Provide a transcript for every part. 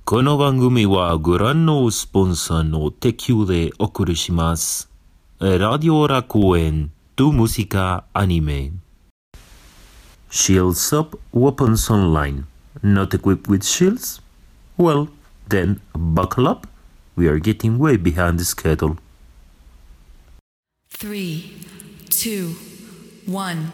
この番組はご覧のスポンサーの提供でお送りします。Radio La Cuen, tu música anime. Shields Up Weapons Online. Not equipped with shields? Well, then buckle up. We are getting way behind the schedule. 3, 2, 1.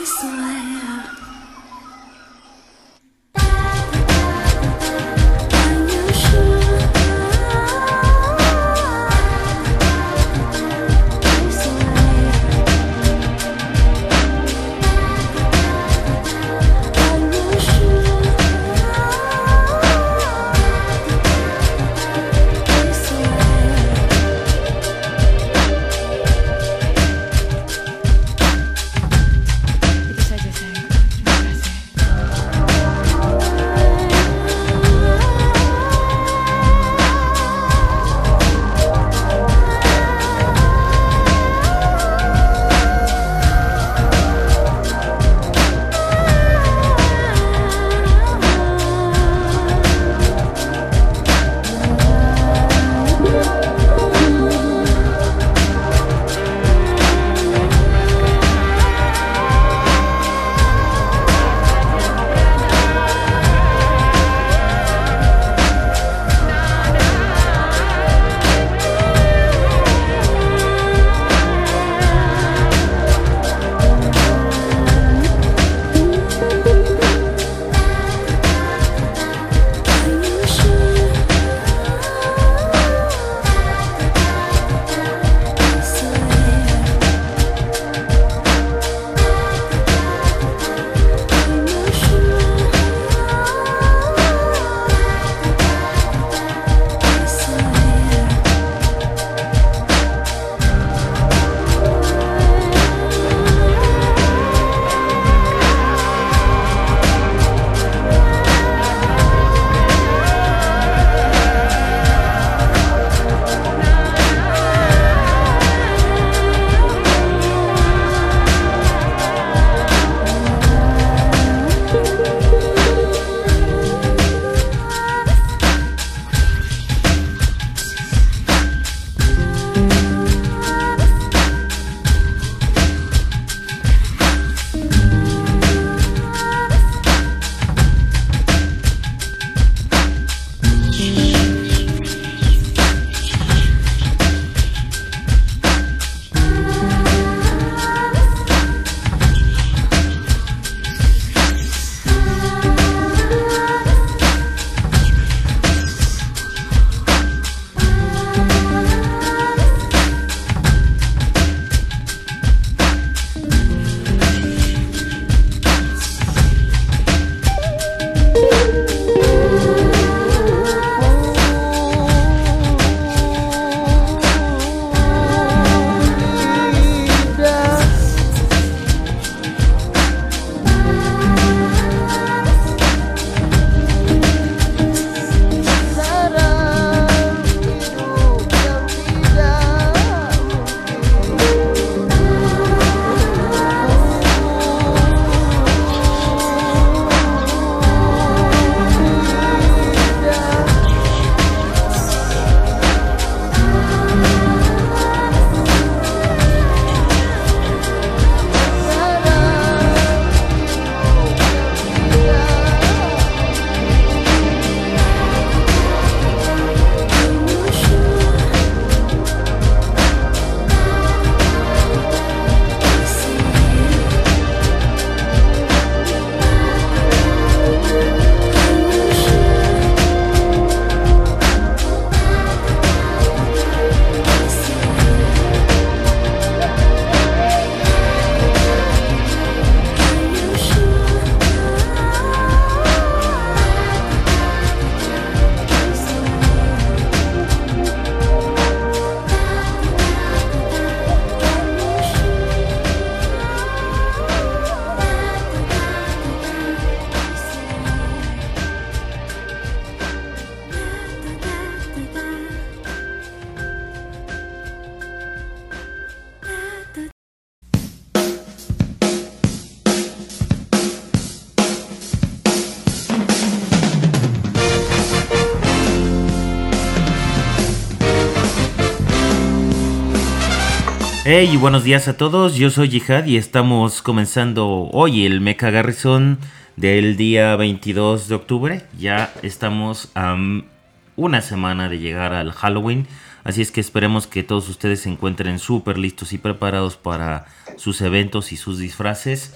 Hey, y buenos días a todos, yo soy Jihad y estamos comenzando hoy el Mecha Garrison del día 22 de octubre. Ya estamos a una semana de llegar al Halloween, así es que esperemos que todos ustedes se encuentren súper listos y preparados para sus eventos y sus disfraces.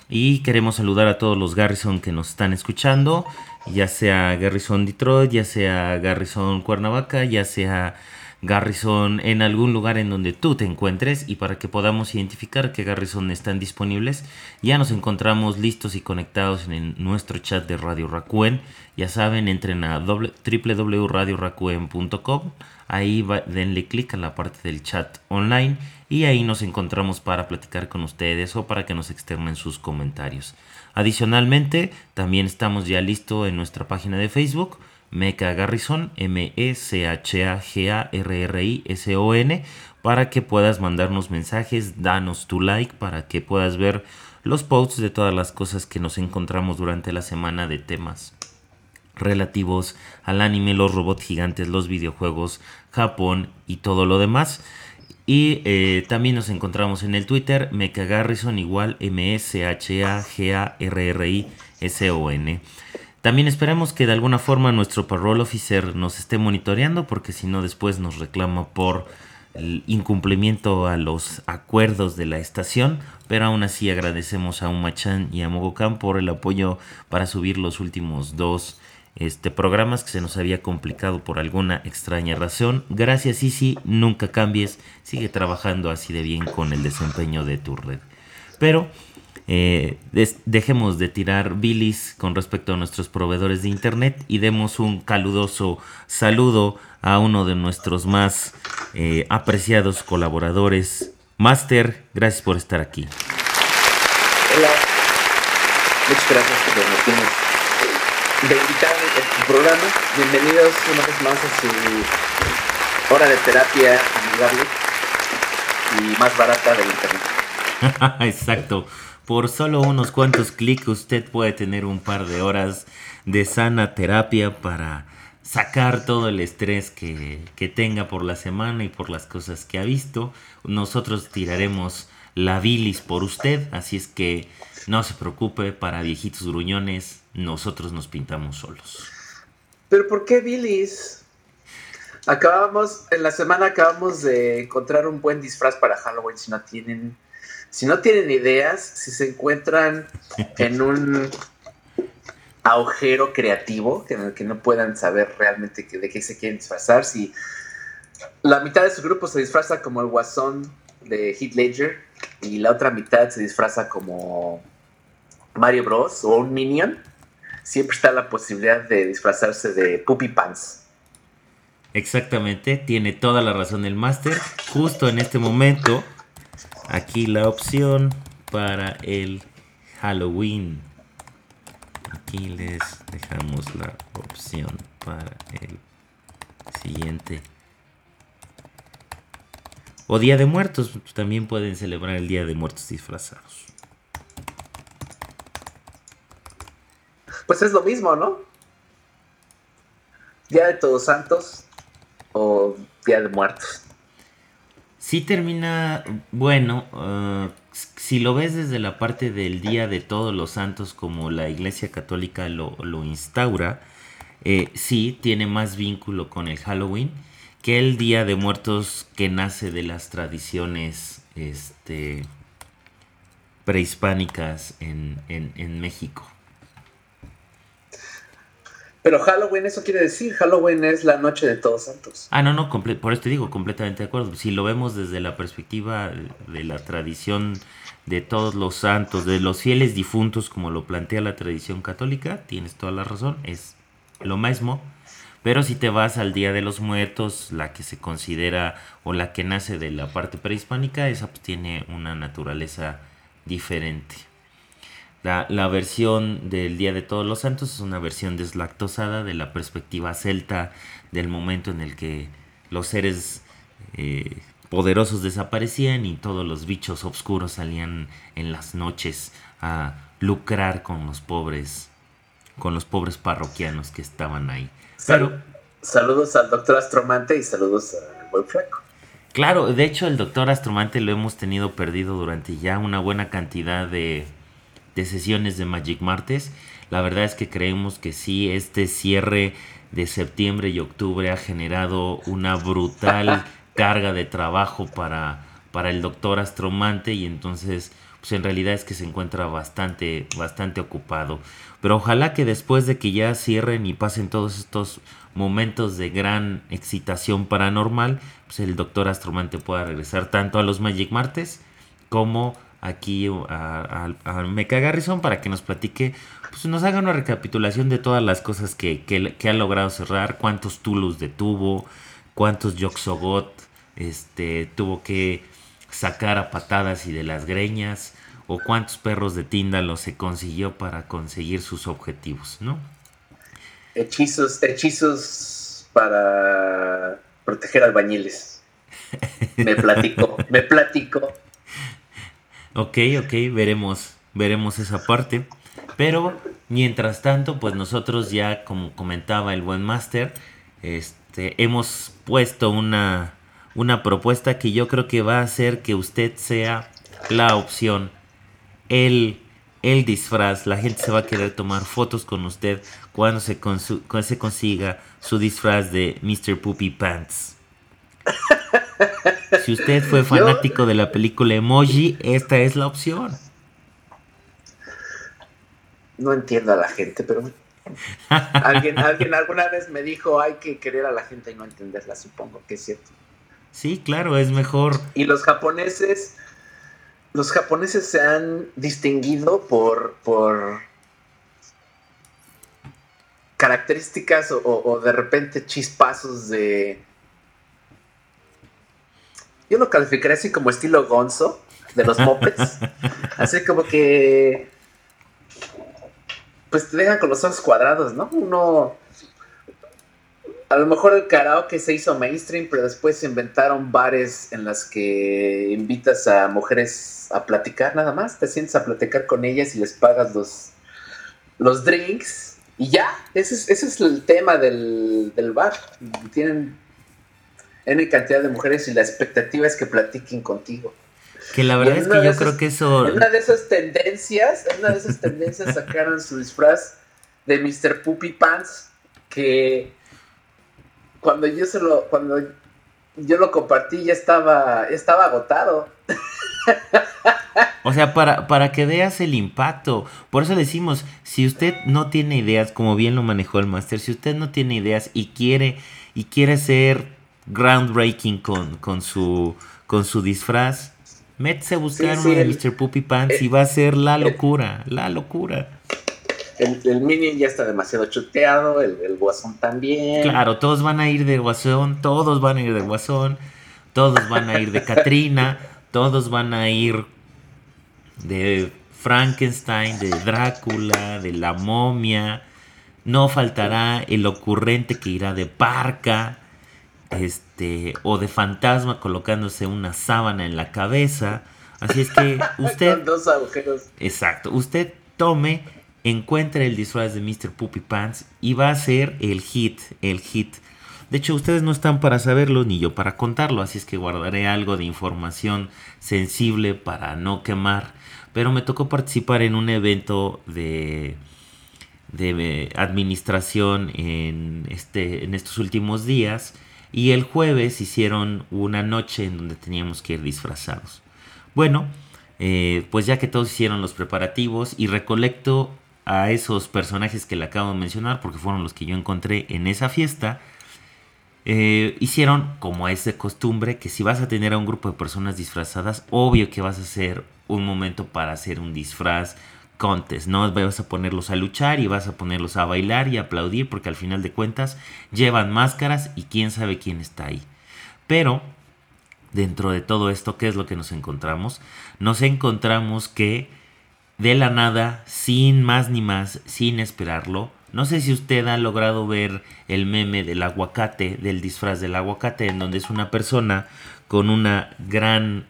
Y queremos saludar a todos los Garrison que nos están escuchando, ya sea Garrison Detroit, ya sea Garrison Cuernavaca, ya sea Garrison en algún lugar en donde tú te encuentres, y para que podamos identificar qué Garrison están disponibles, ya nos encontramos listos y conectados en nuestro chat de Radio Raccoon. Ya saben, entren a www.radioraccoon.com, ahí denle clic a la parte del chat online y ahí nos encontramos para platicar con ustedes o para que nos externen sus comentarios. Adicionalmente, también estamos ya listos en nuestra página de Facebook, Mecha Garrison, Mechagarrison, para que puedas mandarnos mensajes, danos tu like para que puedas ver los posts de todas las cosas que nos encontramos durante la semana de temas relativos al anime, los robots gigantes, los videojuegos, Japón y todo lo demás. Y también nos encontramos en el Twitter, Mecha Garrison, igual Mechagarrison. También esperamos que de alguna forma nuestro parole officer nos esté monitoreando, porque si no después nos reclama por el incumplimiento a los acuerdos de la estación. Pero aún así agradecemos a Uma-chan y a Mogokan por el apoyo para subir los últimos dos programas que se nos había complicado por alguna extraña razón. Gracias, Isi, nunca cambies, sigue trabajando así de bien con el desempeño de tu red. Pero dejemos de tirar bilis con respecto a nuestros proveedores de internet y demos un caluroso saludo a uno de nuestros más apreciados colaboradores. Master, gracias por estar aquí. Hola, muchas gracias por permitirnos de invitar a tu programa. Bienvenidos una vez más a su hora de terapia amigable y más barata del internet. Exacto. Por solo unos cuantos clics usted puede tener un par de horas de sana terapia para sacar todo el estrés que tenga por la semana y por las cosas que ha visto. Nosotros tiraremos la bilis por usted, así es que no se preocupe, para viejitos gruñones nosotros nos pintamos solos. ¿Pero por qué bilis? En la semana acabamos de encontrar un buen disfraz para Halloween. Si no tienen ideas, si se encuentran en un agujero creativo en el que no puedan saber realmente de qué se quieren disfrazar, si la mitad de su grupo se disfraza como el Guasón de Heath Ledger y la otra mitad se disfraza como Mario Bros o un Minion, siempre está la posibilidad de disfrazarse de Puppy Pants. Exactamente, tiene toda la razón el máster. Justo en este momento, aquí la opción para el Halloween. Aquí les dejamos la opción para el siguiente. O Día de Muertos, también pueden celebrar el Día de Muertos disfrazados. Pues es lo mismo, ¿no? Día de Todos Santos o Día de Muertos. Sí termina, bueno, si lo ves desde la parte del Día de Todos los Santos, como la Iglesia Católica lo instaura, sí tiene más vínculo con el Halloween que el Día de Muertos, que nace de las tradiciones prehispánicas en México. Pero Halloween, eso quiere decir, Halloween es la noche de Todos Santos. No, por esto digo, completamente de acuerdo. Si lo vemos desde la perspectiva de la tradición de todos los santos, de los fieles difuntos, como lo plantea la tradición católica, tienes toda la razón, es lo mismo. Pero si te vas al Día de los Muertos, la que se considera o la que nace de la parte prehispánica, esa pues tiene una naturaleza diferente. La versión del Día de Todos los Santos es una versión deslactosada de la perspectiva celta del momento en el que los seres poderosos desaparecían y todos los bichos oscuros salían en las noches a lucrar con los pobres parroquianos que estaban ahí. Saludos al Dr. Astromante y saludos al Buen Flaco. Claro, de hecho el Dr. Astromante lo hemos tenido perdido durante ya una buena cantidad de sesiones de Magic Martes. La verdad es que creemos que sí, este cierre de septiembre y octubre ha generado una brutal carga de trabajo para el Dr. Astromante, y entonces pues en realidad es que se encuentra bastante ocupado. Pero ojalá que después de que ya cierren y pasen todos estos momentos de gran excitación paranormal, pues el doctor Astromante pueda regresar tanto a los Magic Martes como aquí a Mecha Garrison para que nos platique, pues nos haga una recapitulación de todas las cosas que ha logrado cerrar, cuántos Tulus detuvo, cuántos Yog-Sothoth tuvo que sacar a patadas y de las greñas, o cuántos perros de Tíndalo se consiguió para conseguir sus objetivos, ¿no? Hechizos para proteger albañiles. Me platico. Ok, veremos esa parte. Pero mientras tanto, pues nosotros ya, como comentaba el buen Master, hemos puesto una propuesta que yo creo que va a hacer que usted sea la opción, el disfraz. La gente se va a querer tomar fotos con usted cuando se consiga su disfraz de Mr. Poopy Pants. Si usted fue fanático de la película Emoji, esta es la opción. No entiendo a la gente, pero alguien alguna vez me dijo hay que querer a la gente y no entenderla, supongo que es cierto. Sí, claro, es mejor. Y los japoneses se han distinguido por características o de repente chispazos de... Yo lo calificaría así como estilo Gonzo, de los mopeds. Así como que... pues te dejan con los ojos cuadrados, ¿no? Uno... A lo mejor el karaoke se hizo mainstream, pero después se inventaron bares en las que invitas a mujeres a platicar nada más. Te sientes a platicar con ellas y les pagas los drinks. Y ya, ese es el tema del bar. Tienen N cantidad de mujeres y la expectativa es que platiquen contigo. Que la verdad es que yo creo que eso... En una de esas tendencias sacaron su disfraz de Mr. Poopy Pants, que cuando yo lo compartí ya estaba agotado. O sea, para que veas el impacto. Por eso decimos, si usted no tiene ideas, como bien lo manejó el Master, si usted no tiene ideas y quiere ser groundbreaking con su disfraz, métese a buscar uno de Mr. Poopy Pants y va a ser la locura. El Minion ya está demasiado chuteado, el Guasón también. Claro, todos van a ir de Guasón, todos van a ir de Catrina, todos van a ir de Frankenstein, de Drácula, de la momia. No faltará el ocurrente que irá de Parca, o de fantasma colocándose una sábana en la cabeza. Así es que usted... Con 2 agujeros. Exacto, usted encuentre el disfraz de Mr. Poopy Pants y va a ser el hit. De hecho, ustedes no están para saberlo ni yo para contarlo, así es que guardaré algo de información sensible para no quemar. Pero me tocó participar en un evento de administración en estos últimos días, y el jueves hicieron una noche en donde teníamos que ir disfrazados. Bueno, pues ya que todos hicieron los preparativos y recolecto a esos personajes que le acabo de mencionar porque fueron los que yo encontré en esa fiesta, hicieron como es de costumbre que si vas a tener a un grupo de personas disfrazadas, obvio que vas a hacer un momento para hacer un disfraz contest, no vas a ponerlos a luchar y vas a ponerlos a bailar y a aplaudir porque al final de cuentas llevan máscaras y quién sabe quién está ahí. Pero dentro de todo esto, ¿qué es lo que nos encontramos? Nos encontramos que de la nada, sin más ni más, sin esperarlo, no sé si usted ha logrado ver el meme del aguacate, del disfraz del aguacate, en donde es una persona con una gran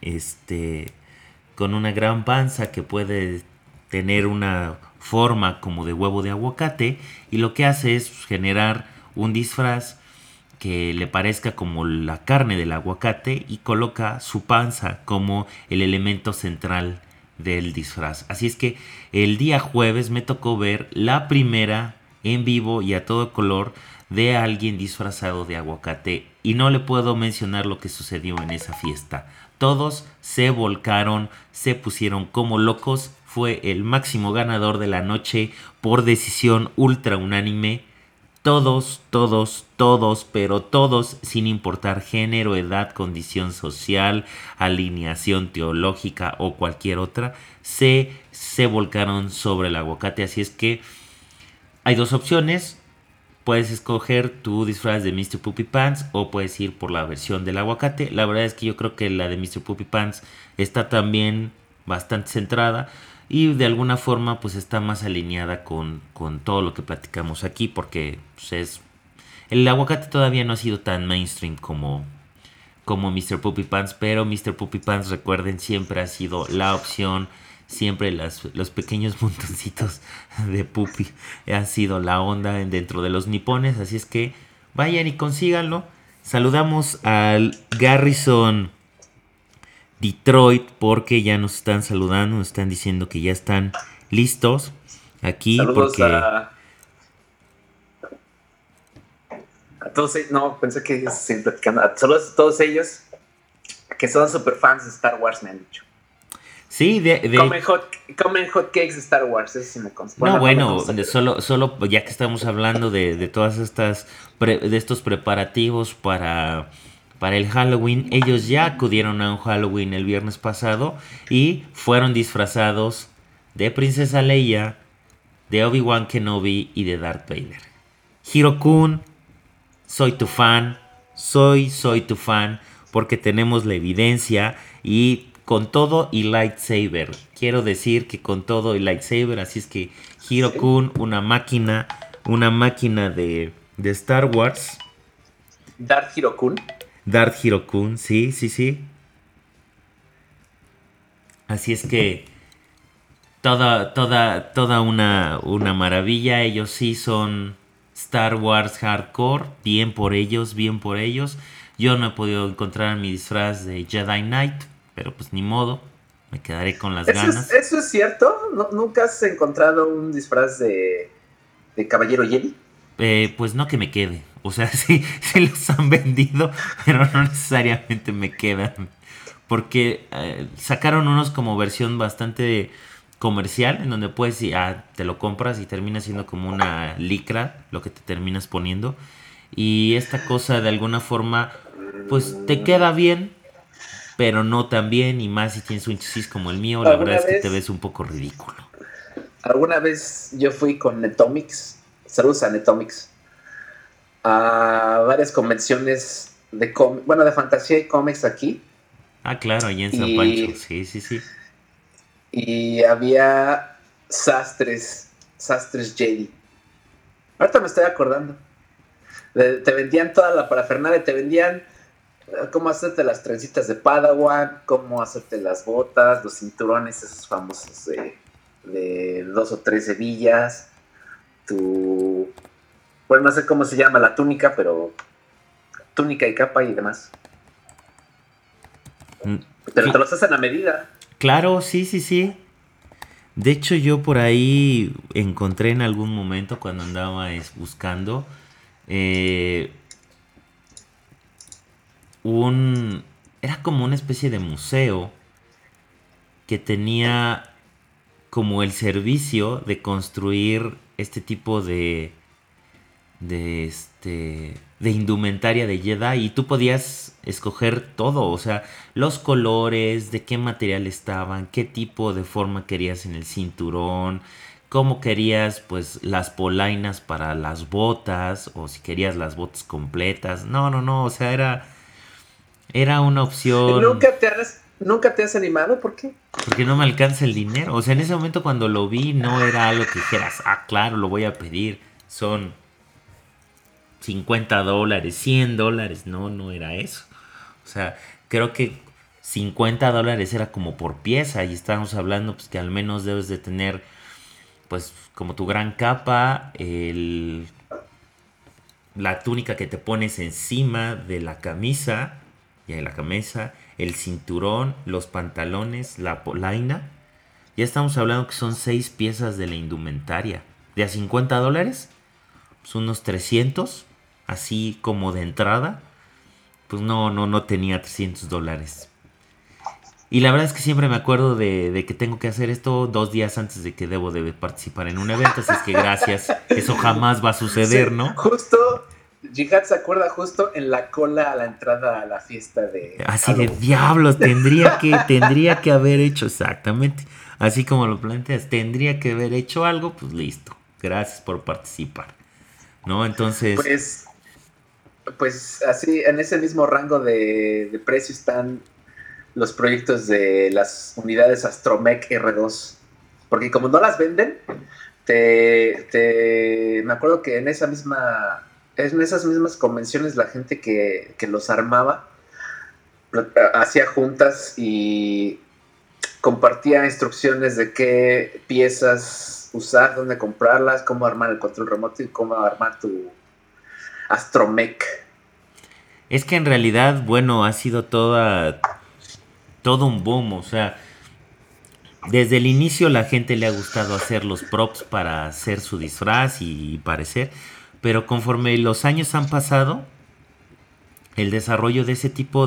panza que puede tener una forma como de huevo de aguacate, y lo que hace es generar un disfraz que le parezca como la carne del aguacate y coloca su panza como el elemento central del disfraz. Así es que el día jueves me tocó ver la primera en vivo y a todo color de alguien disfrazado de aguacate, y no le puedo mencionar lo que sucedió en esa fiesta, Todos se volcaron, se pusieron como locos. Fue el máximo ganador de la noche por decisión ultra unánime. Todos, todos, todos, pero todos, sin importar género, edad, condición social, alineación teológica o cualquier otra, se volcaron sobre el aguacate. Así es que hay dos opciones. Puedes escoger tu disfraz de Mr. Poopy Pants o puedes ir por la versión del aguacate. La verdad es que yo creo que la de Mr. Poopy Pants está también bastante centrada y de alguna forma pues está más alineada con todo lo que platicamos aquí, porque pues, el aguacate todavía no ha sido tan mainstream como Mr. Poopy Pants, pero Mr. Poopy Pants, recuerden, siempre ha sido la opción. Siempre los pequeños montoncitos de Puppy ha sido la onda dentro de los nipones. Así es que vayan y consíganlo. Saludamos al Garrison Detroit porque ya nos están saludando. Nos están diciendo que ya están listos aquí. Saludos porque a todos ellos. No, pensé que ellos siguen platicando. Saludos a todos ellos que son super fans de Star Wars, me han dicho. Sí, comen hot cakes de Star Wars, eso sí me consta. No, bueno, solo ya que estamos hablando de todas estas de estos preparativos para el Halloween, ellos ya acudieron a un Halloween el viernes pasado y fueron disfrazados de Princesa Leia, de Obi-Wan Kenobi y de Darth Vader. Hiro-kun, soy tu fan, soy tu fan, porque tenemos la evidencia y con todo y lightsaber. Quiero decir que con todo y lightsaber. Así es que Hiro-kun, una máquina de Star Wars. Darth Hiro-kun. Darth Hiro-kun, sí. Así es que toda una maravilla. Ellos sí son Star Wars hardcore. Bien por ellos. Yo no he podido encontrar mi disfraz de Jedi Knight, pero pues ni modo, me quedaré con las ganas. ¿Eso es cierto? ¿Nunca has encontrado un disfraz de Caballero Jedi? Pues no que me quede. O sea, sí los han vendido, pero no necesariamente me quedan. Porque sacaron unos como versión bastante comercial, en donde puedes, te lo compras y termina siendo como una licra, lo que te terminas poniendo. Y esta cosa de alguna forma, pues te queda bien, pero no tan bien, y más si tienes un chasis como el mío, la verdad es que te ves un poco ridículo. Alguna vez yo fui con Netomics, saludos a Netomics, a varias convenciones de fantasía y cómics aquí. Ah, claro, allí en San Pancho, sí. Y había sastres Jedi. Ahorita me estoy acordando. Te vendían toda la parafernalia, te vendían cómo hacerte las trencitas de Padawan, cómo hacerte las botas, los cinturones esos famosos de 2 o 3 hebillas, bueno, no sé cómo se llama la túnica, pero túnica y capa y demás. Pero te los hacen a medida. Claro, sí. De hecho, yo por ahí encontré en algún momento cuando andaba buscando era como una especie de museo que tenía como el servicio de construir este tipo de indumentaria de Jedi, y tú podías escoger todo, o sea, los colores, de qué material estaban, qué tipo de forma querías en el cinturón, cómo querías pues las polainas para las botas, o si querías las botas completas. No, o sea, era una opción. ¿Nunca te has animado? ¿Por qué? Porque no me alcanza el dinero. O sea, en ese momento cuando lo vi no era algo que dijeras, claro, lo voy a pedir. Son $50, $100. No era eso. O sea, creo que $50 era como por pieza. Y estábamos hablando pues que al menos debes de tener pues como tu gran capa, la túnica que te pones encima de la camisa, el cinturón, los pantalones, la polaina. Ya estamos hablando que son 6 piezas de la indumentaria. De a $50, pues unos 300, así como de entrada. Pues no tenía $300. Y la verdad es que siempre me acuerdo de que tengo que hacer esto 2 días antes de que debo de participar en un evento, así es que gracias, eso jamás va a Sí, suceder, ¿no? justo, Jihad se acuerda justo en la cola a la entrada a la fiesta de Así de Halloween. diablos, tendría que haber hecho exactamente, así como lo planteas, tendría que haber hecho algo, pues listo, gracias por participar, ¿no? Entonces, Pues, pues así, en ese mismo rango de precio están los proyectos de las unidades Astromech R2. Porque como no las venden, me acuerdo que en esas mismas convenciones la gente que los armaba hacía juntas y compartía instrucciones de qué piezas usar, dónde comprarlas, cómo armar el control remoto y cómo armar tu Astromech. es que en realidad, bueno, ha sido todo un boom, o sea, desde el inicio la gente le ha gustado hacer los props para hacer su disfraz y parecer, pero conforme los años han pasado, el desarrollo de ese tipo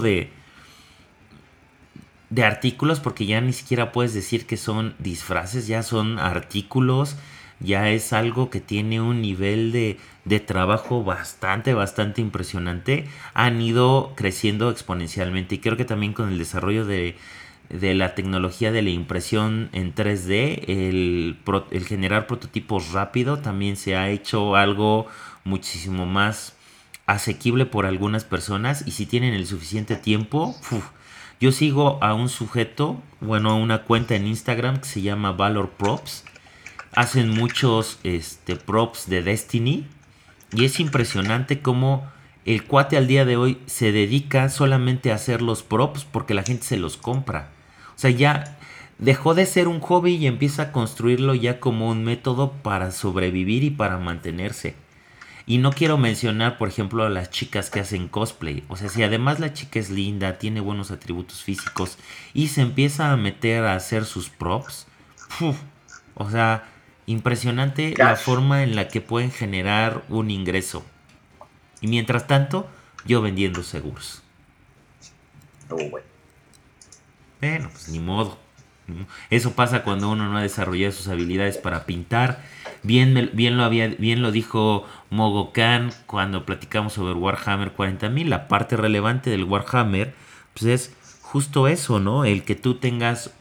de artículos, porque ya ni siquiera puedes decir que son disfraces, ya son artículos, ya es algo que tiene un nivel de trabajo bastante impresionante, han ido creciendo exponencialmente y creo que también con el desarrollo de la tecnología de la impresión en 3D, el generar prototipos rápido también se ha hecho algo muchísimo más asequible por algunas personas y si tienen el suficiente tiempo, ¡fuf! Yo sigo a un sujeto, bueno, a una cuenta en Instagram que se llama Valor Props. Hacen muchos props de Destiny. Y es impresionante cómo el cuate al día de hoy se dedica solamente a hacer los props porque la gente se los compra. O sea, ya dejó de ser un hobby y empieza a construirlo ya como un método para sobrevivir y para mantenerse. Y no quiero mencionar, por ejemplo, a las chicas que hacen cosplay. O sea, si además la chica es linda, tiene buenos atributos físicos y se empieza a meter a hacer sus props, ¡puf! O sea, impresionante la Cash. forma en la que pueden generar un ingreso. Y mientras tanto, yo vendiendo seguros. Oh, bueno. Bueno, pues ni modo. Eso pasa cuando uno no ha desarrollado sus habilidades para pintar. Bien lo dijo Mogokan cuando platicamos sobre Warhammer 40.000. La parte relevante del Warhammer pues es justo eso, ¿no? El que tú tengas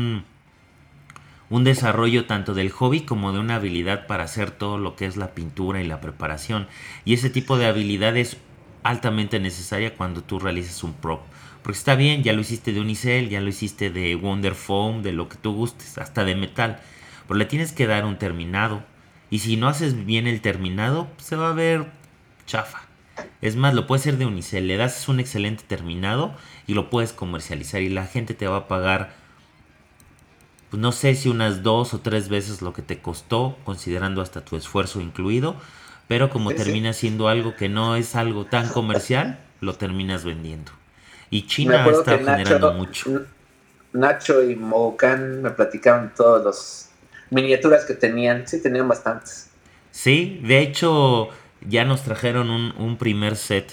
un desarrollo tanto del hobby como de una habilidad para hacer todo lo que es la pintura y la preparación. Y ese tipo de habilidad es altamente necesaria cuando tú realizas un prop. Porque está bien, ya lo hiciste de Unicel, ya lo hiciste de Wonder Foam, de lo que tú gustes, hasta de metal. Pero le tienes que dar un terminado. Y si no haces bien el terminado, pues se va a ver chafa. Es más, lo puedes hacer de Unicel, le das un excelente terminado y lo puedes comercializar y la gente te va a pagar, pues no sé si unas 2 o 3 veces lo que te costó, considerando hasta tu esfuerzo incluido. Pero como Sí, sí. termina siendo algo que no es algo tan comercial, lo terminas vendiendo. Y Me China ha acuerdo que estado generando mucho. Nacho y Mogocan me platicaban todas las miniaturas que tenían. Sí, tenían bastantes. Sí, de hecho ya nos trajeron un primer set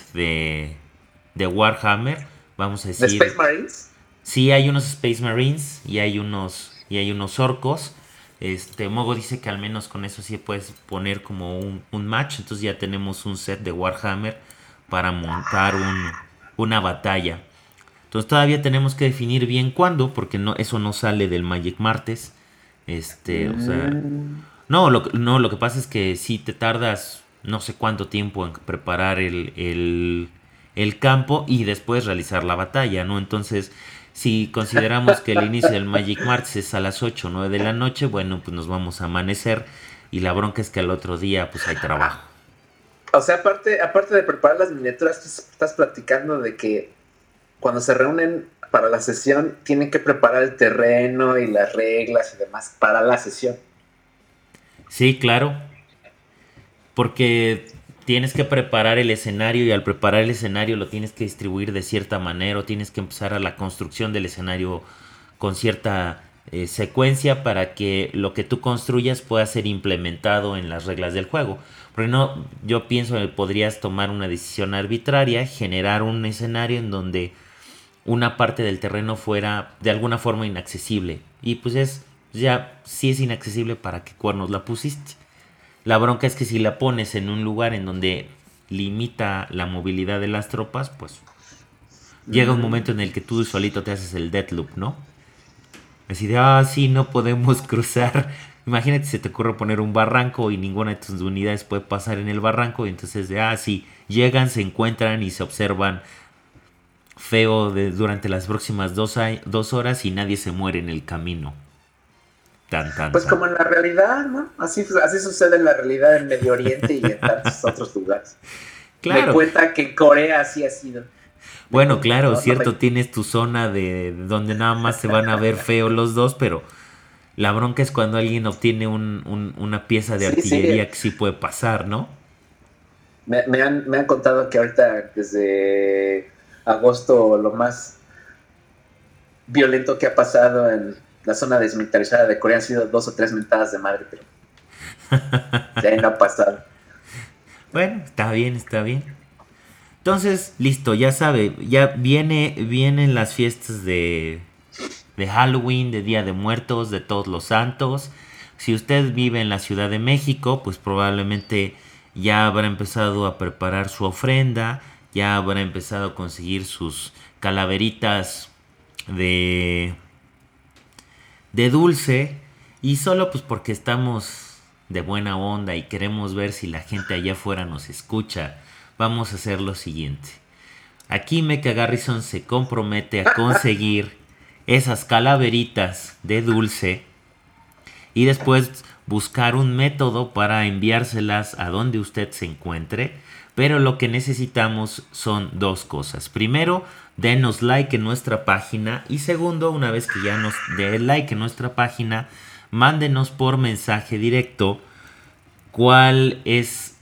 de Warhammer. Vamos a ¿De Space decir, Marines? sí hay unos Space Marines y hay unos orcos. Mogo dice que al menos con eso sí puedes poner como un match. Entonces ya tenemos un set de Warhammer para montar una batalla. Entonces todavía tenemos que definir bien cuándo, porque no, eso no sale del Magic Martes. O sea, Mm, no, lo que pasa es que si te tardas no sé cuánto tiempo en preparar el campo y después realizar la batalla, ¿no? Entonces, si consideramos que el inicio del Magic Martes es a las 8 o 9 de la noche, bueno, pues nos vamos a amanecer y la bronca es que al otro día pues hay trabajo. o sea, aparte de preparar las miniaturas, tú estás platicando de que cuando se reúnen para la sesión tienen que preparar el terreno y las reglas y demás para la sesión. Sí, claro, porque tienes que preparar el escenario y al preparar el escenario lo tienes que distribuir de cierta manera o tienes que empezar a la construcción del escenario con cierta secuencia para que lo que tú construyas pueda ser implementado en las reglas del juego. Porque no, yo pienso que podrías tomar una decisión arbitraria, generar un escenario en donde una parte del terreno fuera de alguna forma inaccesible. Y pues sí es inaccesible, para qué cuernos la pusiste. La bronca es que si la pones en un lugar en donde limita la movilidad de las tropas, pues llega un momento en el que tú solito te haces el deathloop, ¿no? Así de, sí, no podemos cruzar. Imagínate, se te ocurre poner un barranco y ninguna de tus unidades puede pasar en el barranco. Y entonces, sí, llegan, se encuentran y se observan feo durante las próximas 2 horas y nadie se muere en el camino. Pues como en la realidad, ¿no? Así sucede en la realidad en Medio Oriente y en tantos otros lugares. Claro. Me cuenta que en Corea así ha sido. Bueno, claro, cierto, tienes tu zona de donde nada más se van a ver feos los dos, pero la bronca es cuando alguien obtiene una pieza de artillería que sí puede pasar, ¿no? Me han contado que ahorita desde agosto lo más violento que ha pasado en la zona desmilitarizada de Corea han sido 2 o 3 mentadas de madre, pero ya no ha pasado. Bueno, está bien. Entonces, listo, ya sabe, ya vienen las fiestas de Halloween, de Día de Muertos, de Todos los Santos. Si usted vive en la Ciudad de México, pues probablemente ya habrá empezado a preparar su ofrenda, ya habrá empezado a conseguir sus calaveritas de dulce, y solo pues porque estamos de buena onda y queremos ver si la gente allá afuera nos escucha, vamos a hacer lo siguiente. Aquí Mecha Garrison se compromete a conseguir esas calaveritas de dulce y después buscar un método para enviárselas a donde usted se encuentre. Pero lo que necesitamos son 2 cosas. Primero, denos like en nuestra página. Y segundo, una vez que ya nos dé like en nuestra página, mándenos por mensaje directo cuál es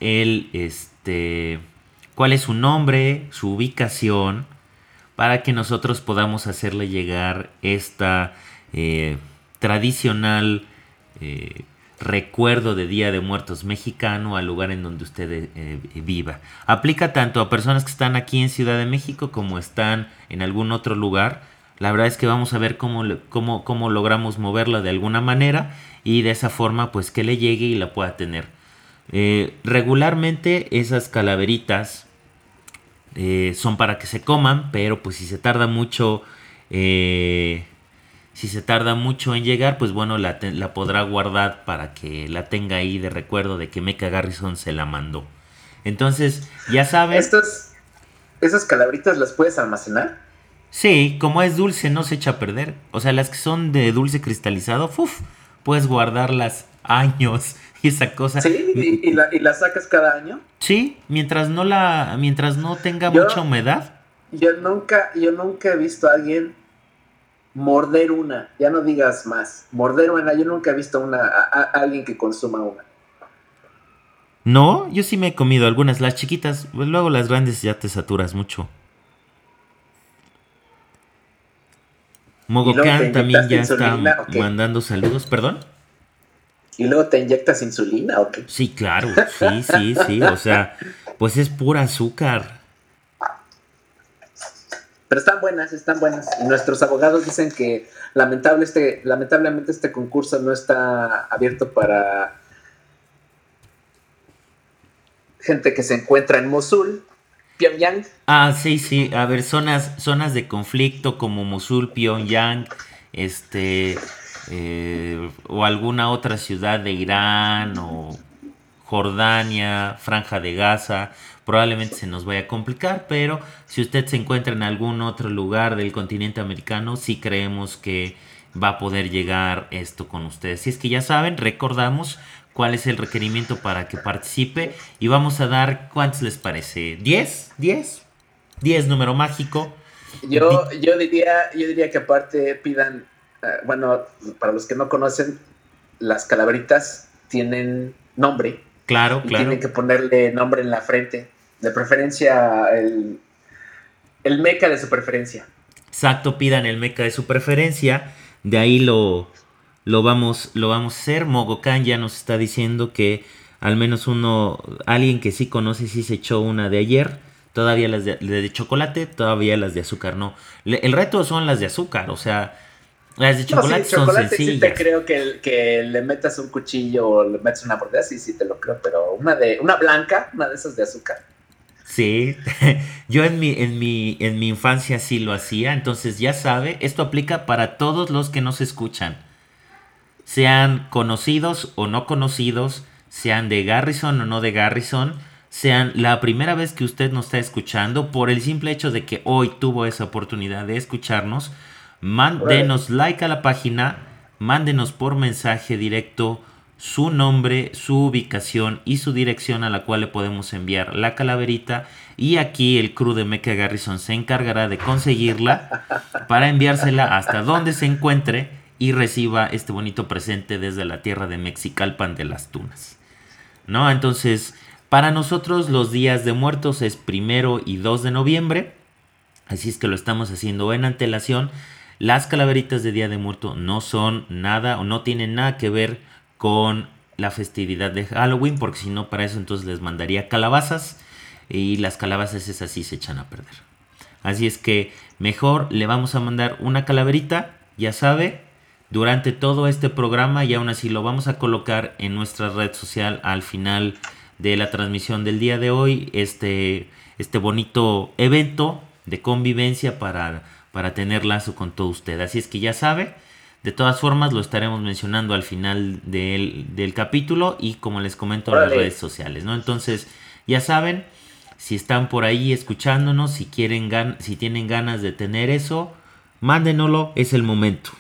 cuál es su nombre, su ubicación, para que nosotros podamos hacerle llegar esta tradicional recuerdo de Día de Muertos mexicano al lugar en donde usted viva. Aplica tanto a personas que están aquí en Ciudad de México como están en algún otro lugar. La verdad es que vamos a ver cómo logramos moverla de alguna manera y de esa forma pues que le llegue y la pueda tener. Regularmente esas calaveritas son para que se coman, pero pues si se tarda mucho en llegar, pues bueno, la podrá guardar para que la tenga ahí de recuerdo de que Mecha Garrison se la mandó. Entonces, ya saben. ¿Esas calaveritas las puedes almacenar? Sí, como es dulce no se echa a perder. O sea, las que son de dulce cristalizado, puedes guardarlas años y esa cosa. Sí, ¿y la sacas cada año? Sí, mientras no tenga mucha humedad. Yo nunca he visto a alguien morder una, ya no digas más, morder una, yo nunca he visto a alguien que consuma una. No, yo sí me he comido algunas, las chiquitas, pues luego las grandes ya te saturas mucho. Mogocán también ya está mandando saludos, ¿perdón? ¿Y luego te inyectas insulina o qué? Sí, claro, sí, o sea, pues es pura azúcar. Pero están buenas. Y nuestros abogados dicen que lamentablemente este concurso no está abierto para gente que se encuentra en Mosul, Pyongyang. Ah, sí, a ver, zonas de conflicto como Mosul, Pyongyang, o alguna otra ciudad de Irán o Jordania, Franja de Gaza, probablemente se nos vaya a complicar, pero si usted se encuentra en algún otro lugar del continente americano, sí creemos que va a poder llegar esto con ustedes. Si es que ya saben, recordamos cuál es el requerimiento para que participe y vamos a dar, ¿cuántos les parece? ¿10? ¿10 número mágico? Yo diría que aparte pidan, bueno, para los que no conocen, las calaveritas tienen nombre. Claro. Tienen que ponerle nombre en la frente. De preferencia, el mecha de su preferencia. Exacto, pidan el mecha de su preferencia. De ahí lo vamos a hacer. Mogocán ya nos está diciendo que al menos alguien que sí conoce, sí se echó una de ayer. Todavía las de chocolate, todavía las de azúcar no. El reto son las de azúcar, o sea, las de chocolate, sí, son chocolate sencillas. sí te creo que le metas un cuchillo o le metas una mordida, sí te lo creo, pero una blanca, una de esas de azúcar. Sí, yo en mi infancia sí lo hacía, entonces ya sabe, esto aplica para todos los que nos escuchan, sean conocidos o no conocidos, sean de Garrison o no de Garrison, sean la primera vez que usted nos está escuchando, por el simple hecho de que hoy tuvo esa oportunidad de escucharnos, denos like a la página, mándenos por mensaje directo su nombre, su ubicación y su dirección a la cual le podemos enviar la calaverita, y aquí el crew de Mecha Garrison se encargará de conseguirla para enviársela hasta donde se encuentre y reciba este bonito presente desde la tierra de Mexicalpan de las Tunas, ¿no? Entonces, para nosotros los días de muertos es 1 y 2 de noviembre, así es que lo estamos haciendo en antelación. Las calaveritas de Día de Muerto no son nada o no tienen nada que ver con la festividad de Halloween, porque si no, para eso entonces les mandaría calabazas, y las calabazas esas sí se echan a perder. Así es que mejor le vamos a mandar una calaverita, ya sabe, durante todo este programa, y aún así lo vamos a colocar en nuestra red social al final de la transmisión del día de hoy, este bonito evento de convivencia para tener lazo con todo usted. Así es que ya sabe, de todas formas lo estaremos mencionando al final del capítulo, y como les comento en las redes sociales, ¿no? Entonces, ya saben, si están por ahí escuchándonos, si tienen ganas de tener eso, mándenoslo, es el momento.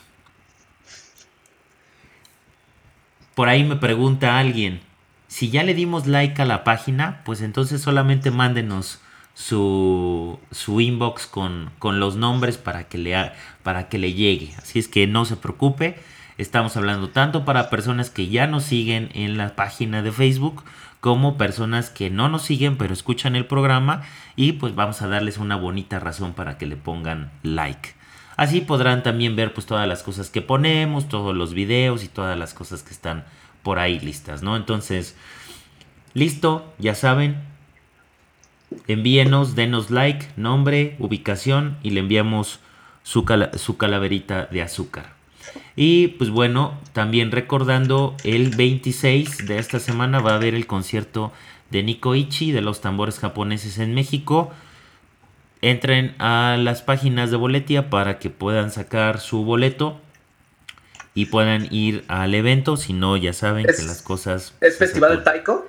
Por ahí me pregunta alguien, si ya le dimos like a la página, pues entonces solamente mándenos su inbox con los nombres para que le llegue. Así es que no se preocupe, estamos hablando tanto para personas que ya nos siguen en la página de Facebook, como personas que no nos siguen pero escuchan el programa, y pues vamos a darles una bonita razón para que le pongan like. Así podrán también ver pues todas las cosas que ponemos, todos los videos y todas las cosas que están por ahí listas, ¿no? Entonces, listo, ya saben, envíenos, denos like, nombre, ubicación, y le enviamos su calaverita de azúcar. Y pues bueno, también recordando, el 26 de esta semana va a haber el concierto de Nikoichi de los tambores japoneses en México. Entren a las páginas de Boletia para que puedan sacar su boleto y puedan ir al evento. Si no, ya saben que las cosas... ¿Es festival de taiko?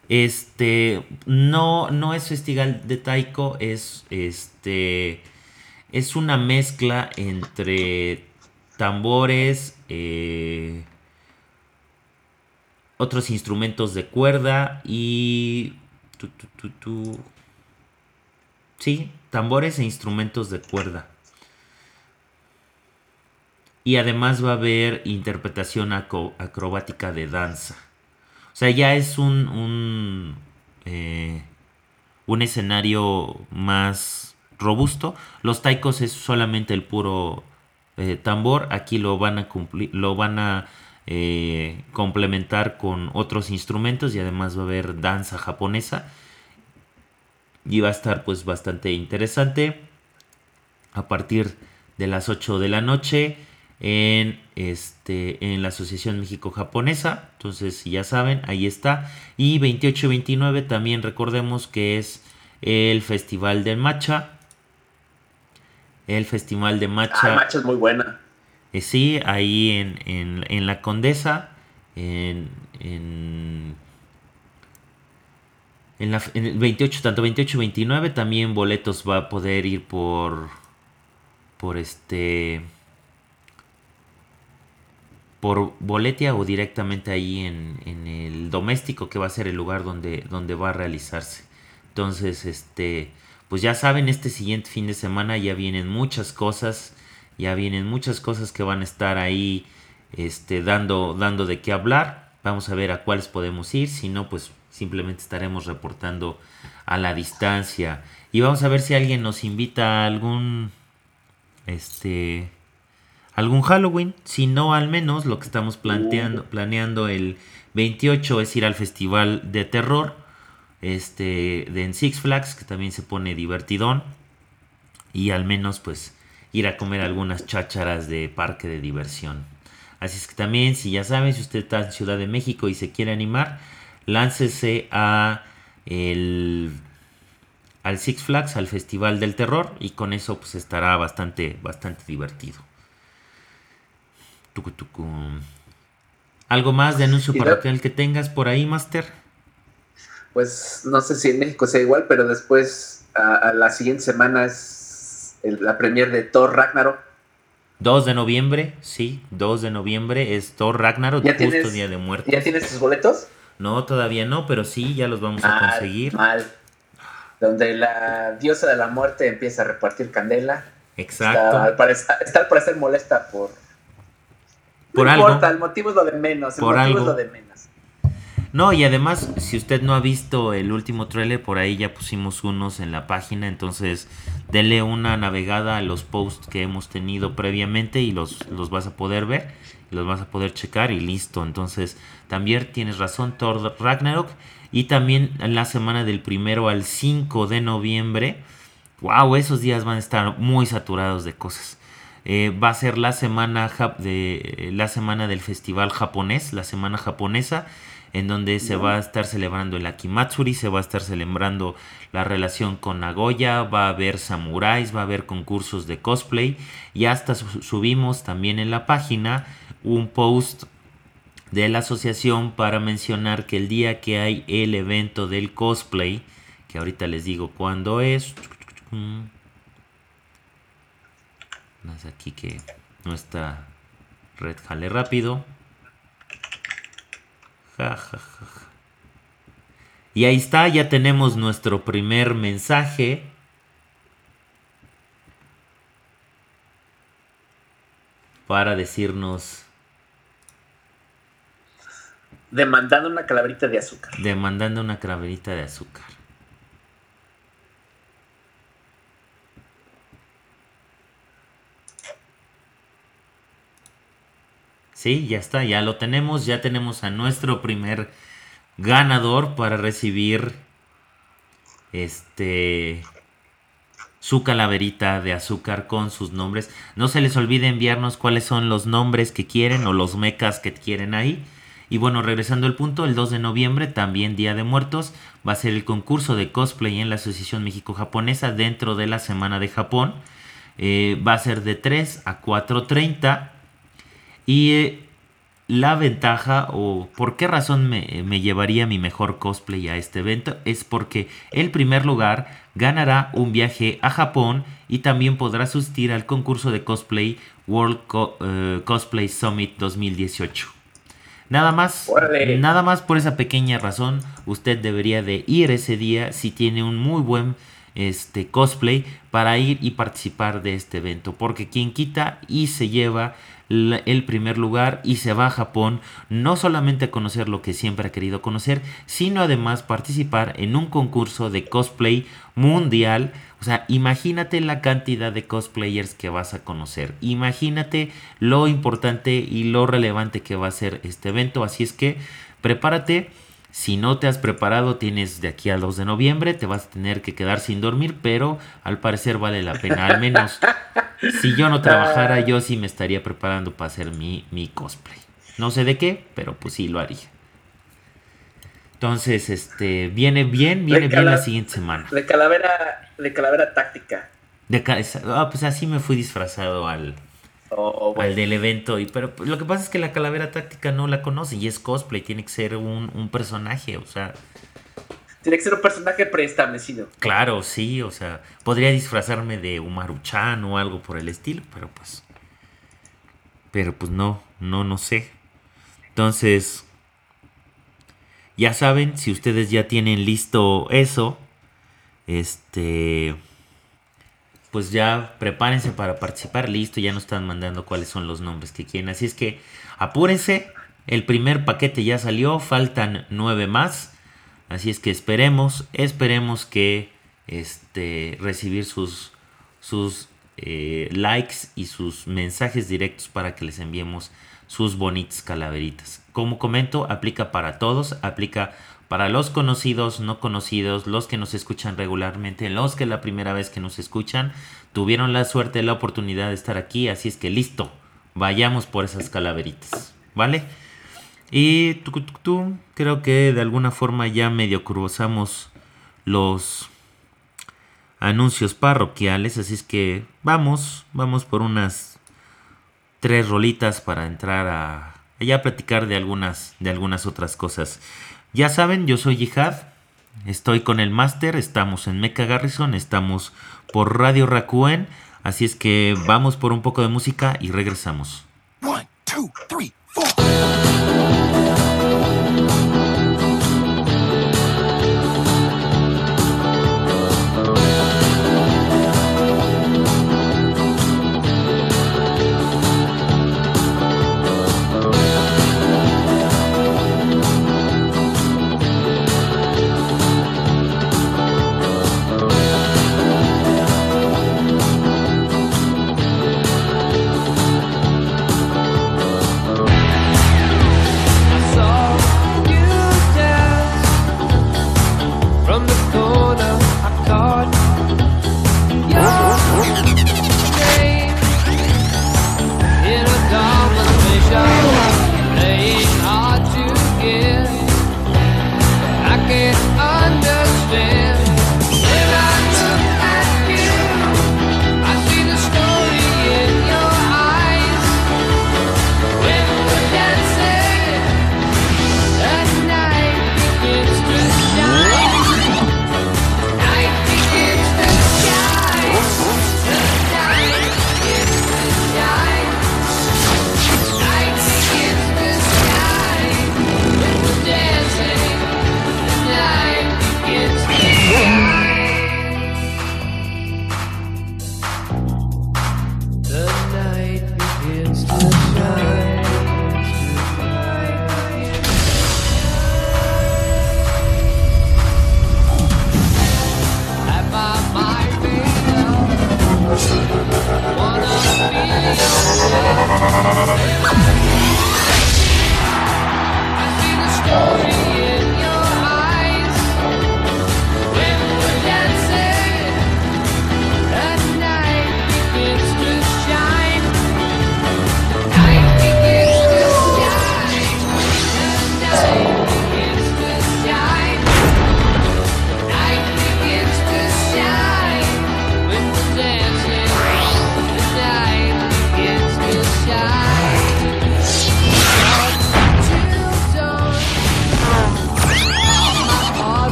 No es festival de taiko, es una mezcla entre tambores, otros instrumentos de cuerda y sí, tambores e instrumentos de cuerda. Y además va a haber interpretación acrobática de danza. O sea, ya es un escenario más robusto. Los taikos es solamente el puro tambor. Aquí lo van a complementar con otros instrumentos, y además va a haber danza japonesa. Y va a estar pues bastante interesante. A partir de las 8 de la noche en la Asociación México-Japonesa. Entonces, ya saben, ahí está. Y 28 y 29 también recordemos que es el Festival del Matcha. El Festival de Matcha. El matcha es muy buena. Sí, ahí en la Condesa. En el 28, tanto 28 y 29, también boletos va a poder ir por Boletia, o directamente ahí en el Doméstico, que va a ser el lugar donde va a realizarse. Entonces, pues ya saben, este siguiente fin de semana ya vienen muchas cosas que van a estar ahí dando de qué hablar. Vamos a ver a cuáles podemos ir, si no, pues simplemente estaremos reportando a la distancia. Y vamos a ver si alguien nos invita a algún Halloween. Si no, al menos lo que estamos planeando el 28 es ir al Festival de Terror, de en Six Flags, que también se pone divertidón. Y al menos pues ir a comer algunas chácharas de parque de diversión. Así es que también, si ya saben, si usted está en Ciudad de México y se quiere animar, láncese al Six Flags, al Festival del Terror, y con eso pues estará bastante divertido. Tucu, tucu. ¿Algo más de anuncio Y parroquial que tengas por ahí, Master? pues no sé si en México sea igual, pero después a la siguiente semana es la premier de Thor Ragnarok. 2 de noviembre, sí, 2 de noviembre es Thor Ragnarok, justo Día de ¿Ya Muertos. tienes tus boletos? No, todavía no, pero sí, ya los vamos a Mal, conseguir. mal. Donde la diosa de la muerte empieza a repartir candela. Exacto. Estar para ser molesta por... No Por importa, algo, el motivo es lo de menos. El por motivo es lo algo. de menos. No, y además, si usted no ha visto el último tráiler, por ahí ya pusimos unos en la página, entonces dele una navegada a los posts que hemos tenido previamente y los vas a poder ver, y los vas a poder checar y listo. Entonces, también tienes razón, Thor Ragnarok, y también en la semana del 1 al 5 de noviembre, wow, esos días van a estar muy saturados de cosas. Va a ser la semana la semana del festival japonés, la semana japonesa, en donde se va a estar celebrando el Akimatsuri, se va a estar celebrando la relación con Nagoya, va a haber samuráis, va a haber concursos de cosplay, y hasta subimos también en la página un post de la asociación para mencionar que el día que hay el evento del cosplay, que ahorita les digo cuándo es, más aquí que nuestra red jale rápido. Ja, ja, ja. Y ahí está, ya tenemos nuestro primer mensaje. Para decirnos... Demandando una calaverita de azúcar. Demandando una calaverita de azúcar. Sí, ya está, ya lo tenemos. Ya tenemos a nuestro primer ganador para recibir su calaverita de azúcar con sus nombres. No se les olvide enviarnos cuáles son los nombres que quieren o los mechas que quieren ahí. Y bueno, regresando al punto, el 2 de noviembre, también Día de Muertos, va a ser el concurso de cosplay en la Asociación México-Japonesa dentro de la Semana de Japón. Va a ser de 3 a 4:30. Y la ventaja o por qué razón me llevaría mi mejor cosplay a este evento es porque el primer lugar ganará un viaje a Japón y también podrá asistir al concurso de cosplay World Cosplay Summit 2018. ¡Órale! Nada más por esa pequeña razón, usted debería de ir ese día si tiene un muy buen cosplay para ir y participar de este evento, porque quien quita y se lleva el primer lugar y se va a Japón no solamente a conocer lo que siempre ha querido conocer, sino además participar en un concurso de cosplay mundial. O sea, imagínate la cantidad de cosplayers que vas a conocer, imagínate lo importante y lo relevante que va a ser este evento, así es que prepárate. Si no te has preparado, tienes de aquí al 2 de noviembre, te vas a tener que quedar sin dormir, pero al parecer vale la pena. Al menos si yo no trabajara, yo sí me estaría preparando para hacer mi cosplay. No sé de qué, pero pues sí lo haría. Entonces, viene bien la siguiente semana. De calavera táctica. Pues así me fui disfrazado al Bueno. del evento. Pero pues, lo que pasa es que la calavera táctica no la conoce y es cosplay, tiene que ser un personaje, o sea. Tiene que ser un personaje preestablecido. Claro, sí, o sea, podría disfrazarme de Umaru-chan o algo por el estilo, pero pues no sé. Entonces, ya saben, si ustedes ya tienen listo eso, pues ya prepárense para participar, listo, ya nos están mandando cuáles son los nombres que quieren, así es que apúrense, el primer paquete ya salió, faltan 9 más. Así es que esperemos que recibir sus likes y sus mensajes directos para que les enviemos sus bonitas calaveritas. Como comento, aplica para todos, aplica para los conocidos, no conocidos, los que nos escuchan regularmente, los que la primera vez que nos escuchan tuvieron la suerte, la oportunidad de estar aquí, así es que listo, vayamos por esas calaveritas, ¿vale? Y creo que de alguna forma ya medio cruzamos los anuncios parroquiales, así es que vamos por unas 3 rolitas para entrar a ya platicar de algunas otras cosas. Ya saben, yo soy Jihad, estoy con el máster, estamos en Mecha Garrison, estamos por Radio Rakuen, así es que vamos por un poco de música y regresamos. 1, 2, 3, 4.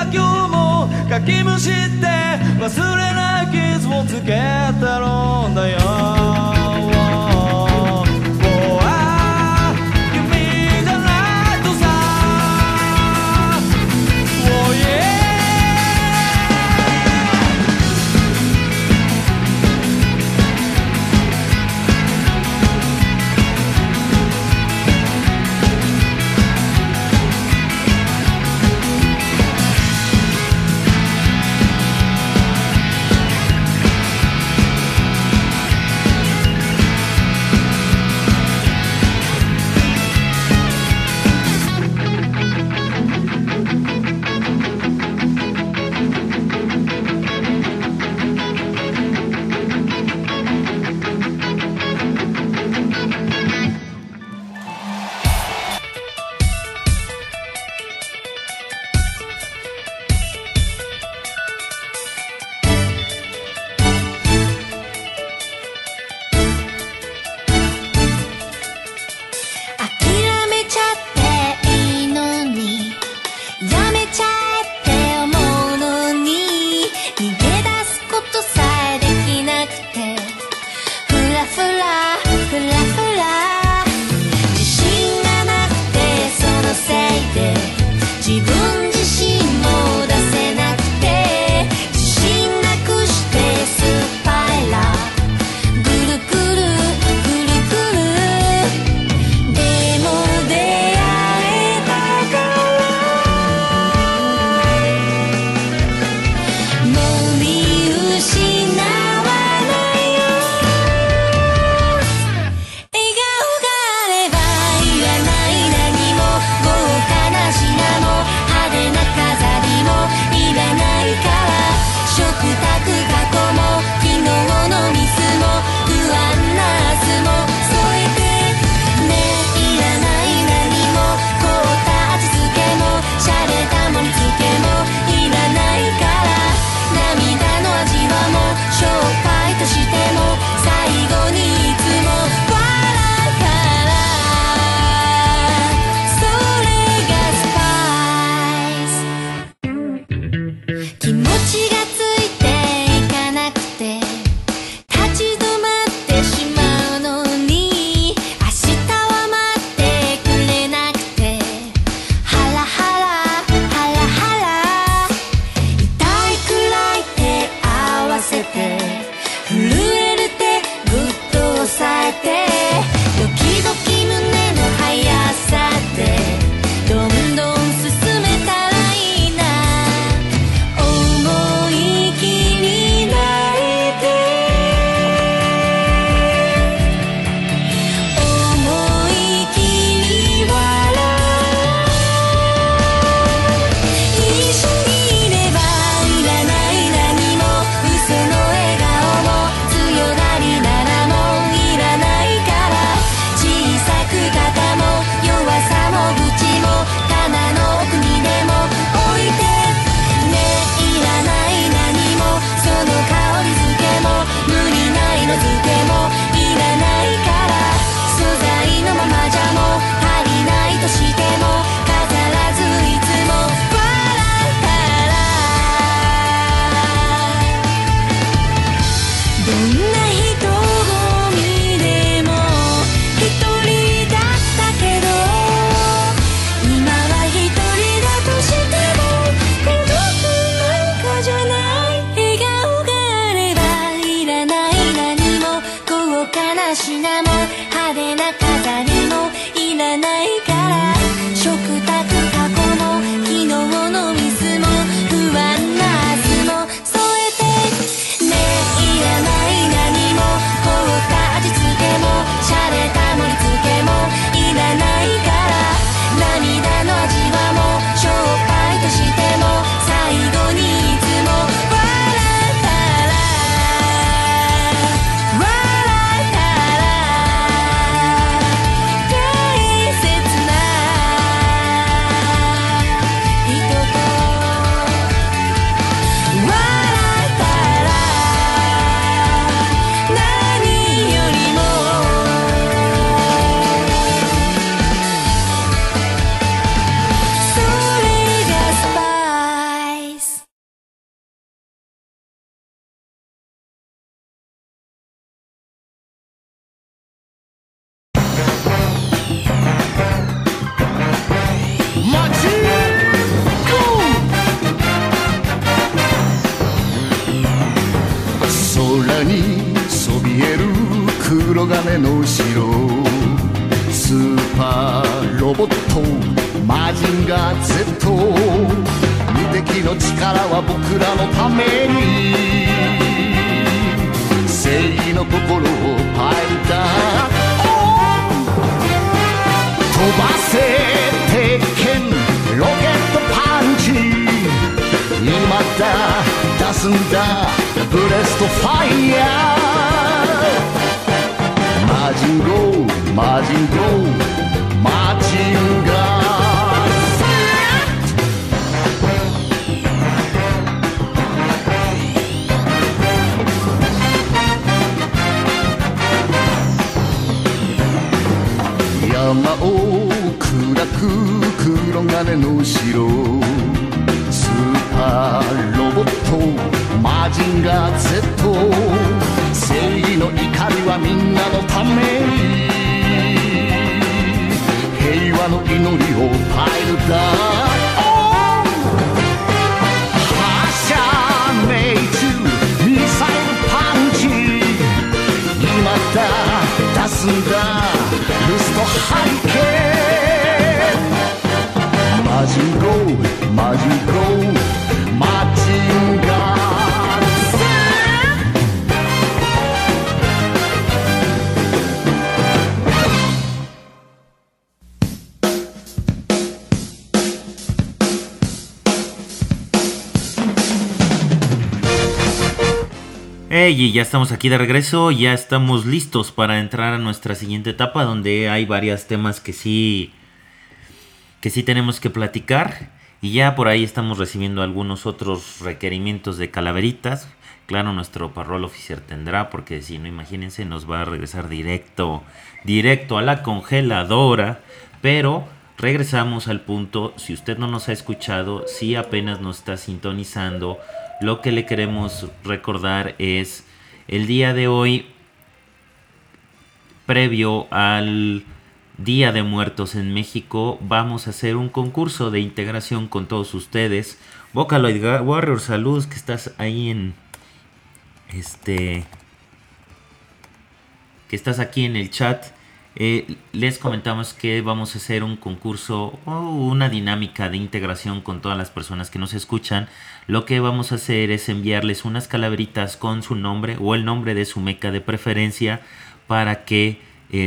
今日もかきむしって忘れない傷をつけてるんだよ黒金の城スーパーロボットマジンガー Z 無敵の力は僕らのために正義の心をファイター飛ばせ鉄拳ロケットパンチ今だ出すんだブレストファイヤーマジンゴーマジンゴーマジンガー山を砕く黒金の城スーパーロボットマジンガー Z 正義の怒りはみんなのために平和の祈りをパイルダ発射命中ミサイルパンチ今だ出すんだルストハリケーンマジンゴーマジンゴーマジンガー Y ya estamos aquí de regreso, ya estamos listos para entrar a nuestra siguiente etapa donde hay varios temas que sí tenemos que platicar y ya por ahí estamos recibiendo algunos otros requerimientos de calaveritas. Claro, nuestro parroll oficial tendrá, porque si no, imagínense, nos va a regresar directo a la congeladora, pero regresamos al punto. Si usted no nos ha escuchado, si apenas nos está sintonizando, lo que le queremos recordar es el día de hoy, previo al Día de Muertos en México, vamos a hacer un concurso de integración con todos ustedes. Vocaloid Warrior, saludos, que estás ahí en que estás aquí en el chat. Les comentamos que vamos a hacer un concurso o una dinámica de integración con todas las personas que nos escuchan. Lo que vamos a hacer es enviarles unas calaveritas con su nombre o el nombre de su meca de preferencia para que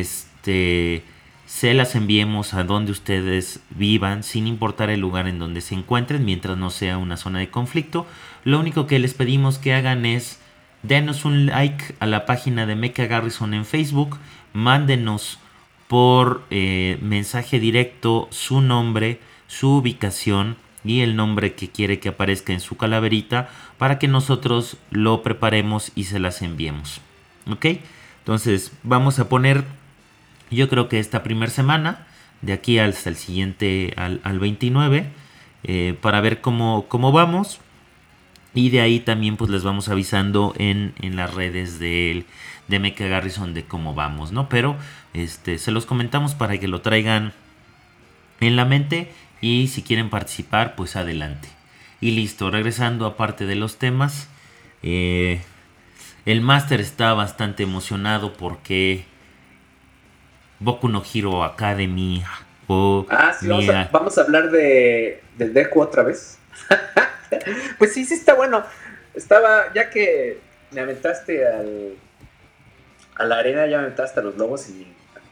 se las enviemos a donde ustedes vivan, sin importar el lugar en donde se encuentren, mientras no sea una zona de conflicto. Lo único que les pedimos que hagan es denos un like a la página de Mecha Garrison en Facebook, mándenos por mensaje directo su nombre, su ubicación y el nombre que quiere que aparezca en su calaverita para que nosotros lo preparemos y se las enviemos. ¿Ok? Entonces vamos a poner, yo creo que esta primera semana, de aquí hasta el siguiente, al 29, para ver cómo vamos. Y de ahí también pues les vamos avisando en las redes de Mecha Garrison de cómo vamos, ¿no? Pero se los comentamos para que lo traigan en la mente y si quieren participar, pues adelante. Y listo, regresando a parte de los temas, el máster está bastante emocionado porque Boku no Hero Academy sí, vamos a hablar del Deku otra vez. Pues sí está bueno. Ya que me aventaste a la arena, ya me aventaste a los lobos y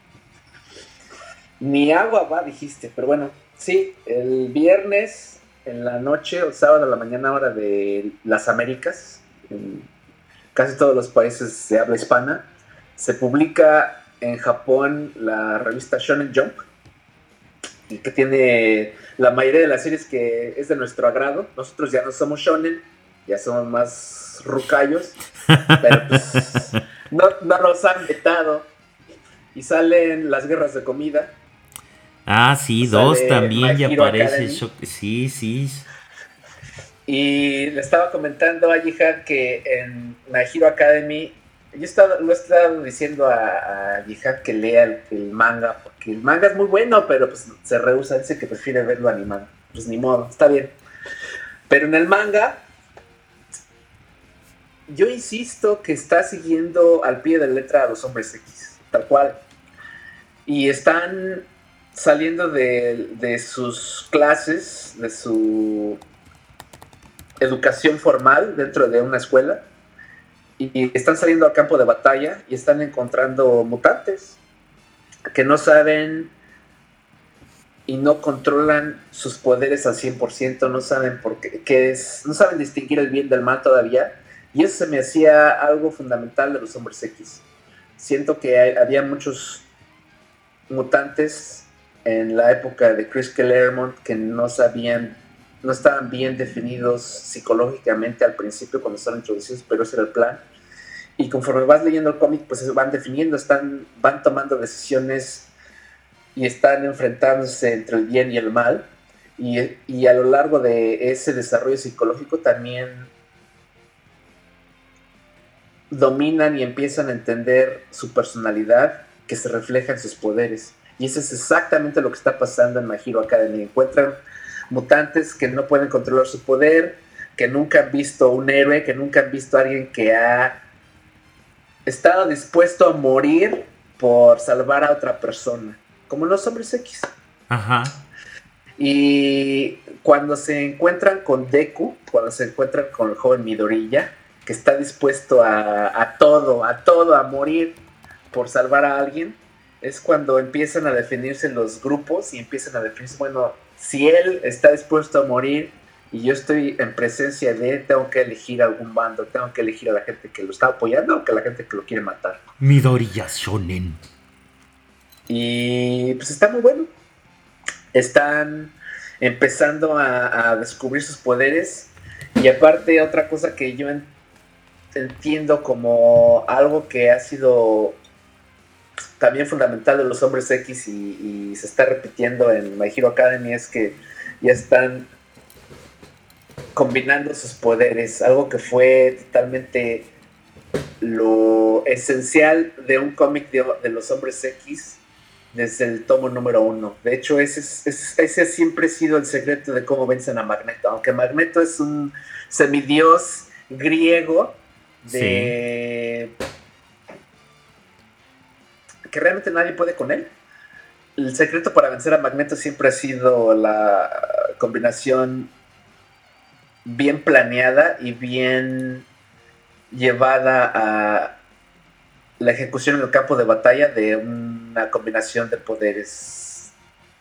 ni agua va, dijiste. Pero bueno, sí, el viernes en la noche o sábado a la mañana, hora de las Américas, en casi todos los países de habla hispana, se publica en Japón la revista Shonen Jump, y que tiene la mayoría de las series que es de nuestro agrado. Nosotros ya no somos shonen, ya somos más rucayos, pero pues no nos han vetado. Y salen las guerras de comida. Ah, sí, dos también ya aparece. Sí. Y le estaba comentando a Jihad que en My Hero Academy, lo he estado diciendo a Jihad que lea el manga, porque el manga es muy bueno, pero pues se rehúsa, dice que prefiere verlo animado. Pues ni modo, está bien. Pero en el manga, yo insisto que está siguiendo al pie de letra a los Hombres X. tal cual. Y están saliendo de sus clases, de su educación formal dentro de una escuela, y están saliendo al campo de batalla y están encontrando mutantes que no saben y no controlan sus poderes al 100%, no saben por qué es, no saben distinguir el bien del mal todavía, y eso se me hacía algo fundamental de los Hombres X. Siento que había muchos mutantes en la época de Chris Claremont que no estaban bien definidos psicológicamente al principio cuando estaban introducidos, pero ese era el plan. Y conforme vas leyendo el cómic, pues se van definiendo, van tomando decisiones y están enfrentándose entre el bien y el mal. Y a lo largo de ese desarrollo psicológico también dominan y empiezan a entender su personalidad que se refleja en sus poderes. Y eso es exactamente lo que está pasando en My Hero Academy. Encuentran mutantes que no pueden controlar su poder, que nunca han visto un héroe, que nunca han visto a alguien que ha estado dispuesto a morir por salvar a otra persona, como los Hombres X. Ajá. Y cuando se encuentran con Deku, cuando se encuentran con el joven Midoriya, que está dispuesto a todo, a morir por salvar a alguien, es cuando empiezan a definirse los grupos y empiezan a definirse, bueno, si él está dispuesto a morir y yo estoy en presencia de él, tengo que elegir algún bando, tengo que elegir a la gente que lo está apoyando o que a la gente que lo quiere matar. Midoriya Shonen. Y pues está muy bueno. Están empezando a descubrir sus poderes. Y aparte, otra cosa que yo entiendo como algo que ha sido también fundamental de los Hombres X y se está repitiendo en My Hero Academy es que ya están combinando sus poderes, algo que fue totalmente lo esencial de un cómic de los Hombres X desde el tomo número 1. De hecho, ese siempre ha sido el secreto de cómo vencen a Magneto, aunque Magneto es un semidios griego que realmente nadie puede con él. El secreto para vencer a Magneto siempre ha sido la combinación bien planeada y bien llevada a la ejecución en el campo de batalla de una combinación de poderes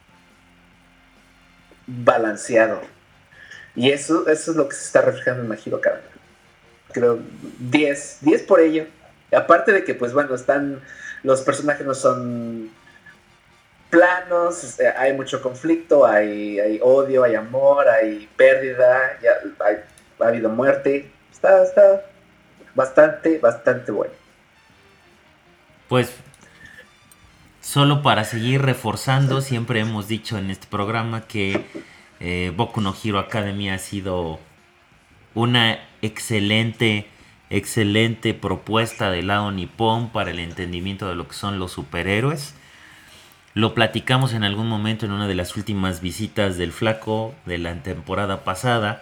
balanceado. Y eso es lo que se está reflejando en My Hero Academy. Creo 10 por ello. Aparte de que, pues bueno, los personajes no son planos, hay mucho conflicto, hay odio, hay amor, hay pérdida, ha habido muerte. Está bastante bueno. Pues solo para seguir reforzando, siempre hemos dicho en este programa que Boku no Hero Academy ha sido una excelente propuesta del lado nipón para el entendimiento de lo que son los superhéroes. Lo platicamos en algún momento en una de las últimas visitas del Flaco de la temporada pasada.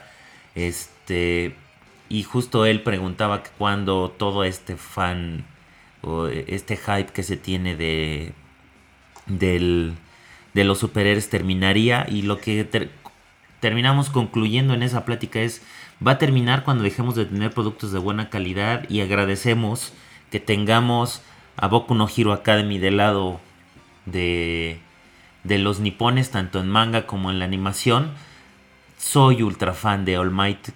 Y justo él preguntaba que cuando todo este o este hype que se tiene de los superhéroes terminaría, y lo que terminamos concluyendo en esa plática es: va a terminar cuando dejemos de tener productos de buena calidad, y agradecemos que tengamos a Boku no Hero Academy del lado de los nipones, tanto en manga como en la animación. Soy ultra fan de All Might.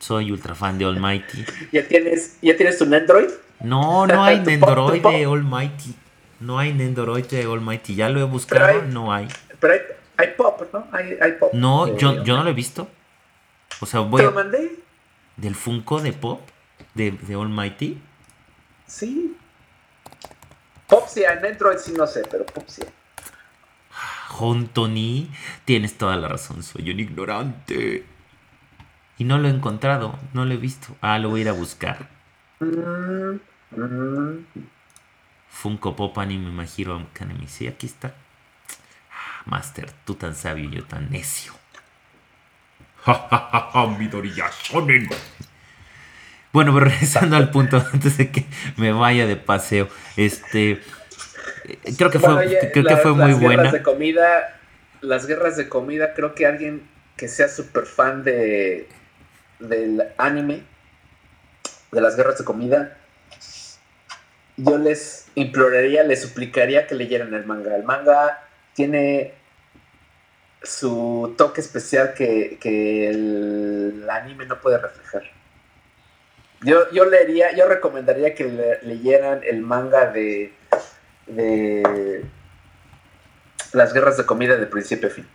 ¿Ya tienes tu Nendoroid? No hay Nendoroid de Almighty. No hay Nendoroid de Almighty. Ya lo he buscado, no hay. Pero hay Pop, ¿no? Hay Pop. No, yo no lo he visto. O sea, ¿Te lo mandé? ¿Del Funko de Pop? ¿De Almighty? Sí. Pop sí, en Nendoroid sí no sé, pero Pop sí. Tony, tienes toda la razón, soy un ignorante. Y no lo he encontrado, no lo he visto. Lo voy a ir a buscar. Funko Pop Anime My Hero Academy. Sí, aquí está. Master, tú tan sabio y yo tan necio. Midoriya Shonen. Bueno, pero regresando al punto, antes de que me vaya de paseo. Creo que Bueno, fue muy las guerras buena. de comida, las guerras de comida, creo que alguien que sea súper fan del anime, de las guerras de comida, yo les imploraría, les suplicaría que leyeran el manga. El manga tiene su toque especial que el anime no puede reflejar. Yo recomendaría que leyeran el manga de las guerras de comida de principio a fin.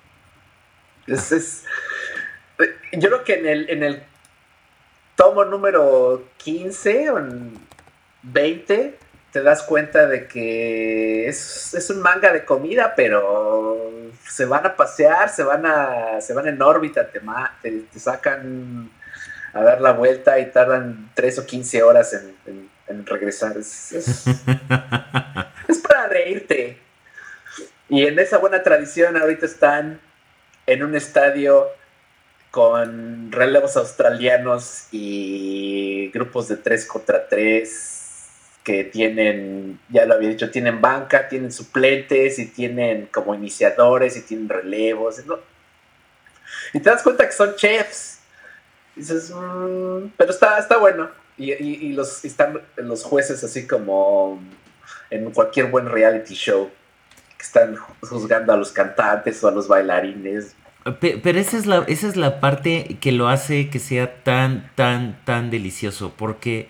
Yo creo que en el tomo número 15 o en 20 te das cuenta de que es un manga de comida, pero se van a pasear, se van en órbita, te sacan a dar la vuelta y tardan 3 o 15 horas en regresar. Es para reírte. Y en esa buena tradición ahorita están en un estadio con relevos australianos y grupos de 3 contra 3 que tienen, ya lo había dicho, tienen banca, tienen suplentes y tienen como iniciadores y tienen relevos, ¿no? Y te das cuenta que son chefs. Y dices, pero está bueno. Y están los jueces así como en cualquier buen reality show, que están juzgando a los cantantes o a los bailarines. Pero esa es la parte que lo hace que sea tan delicioso, porque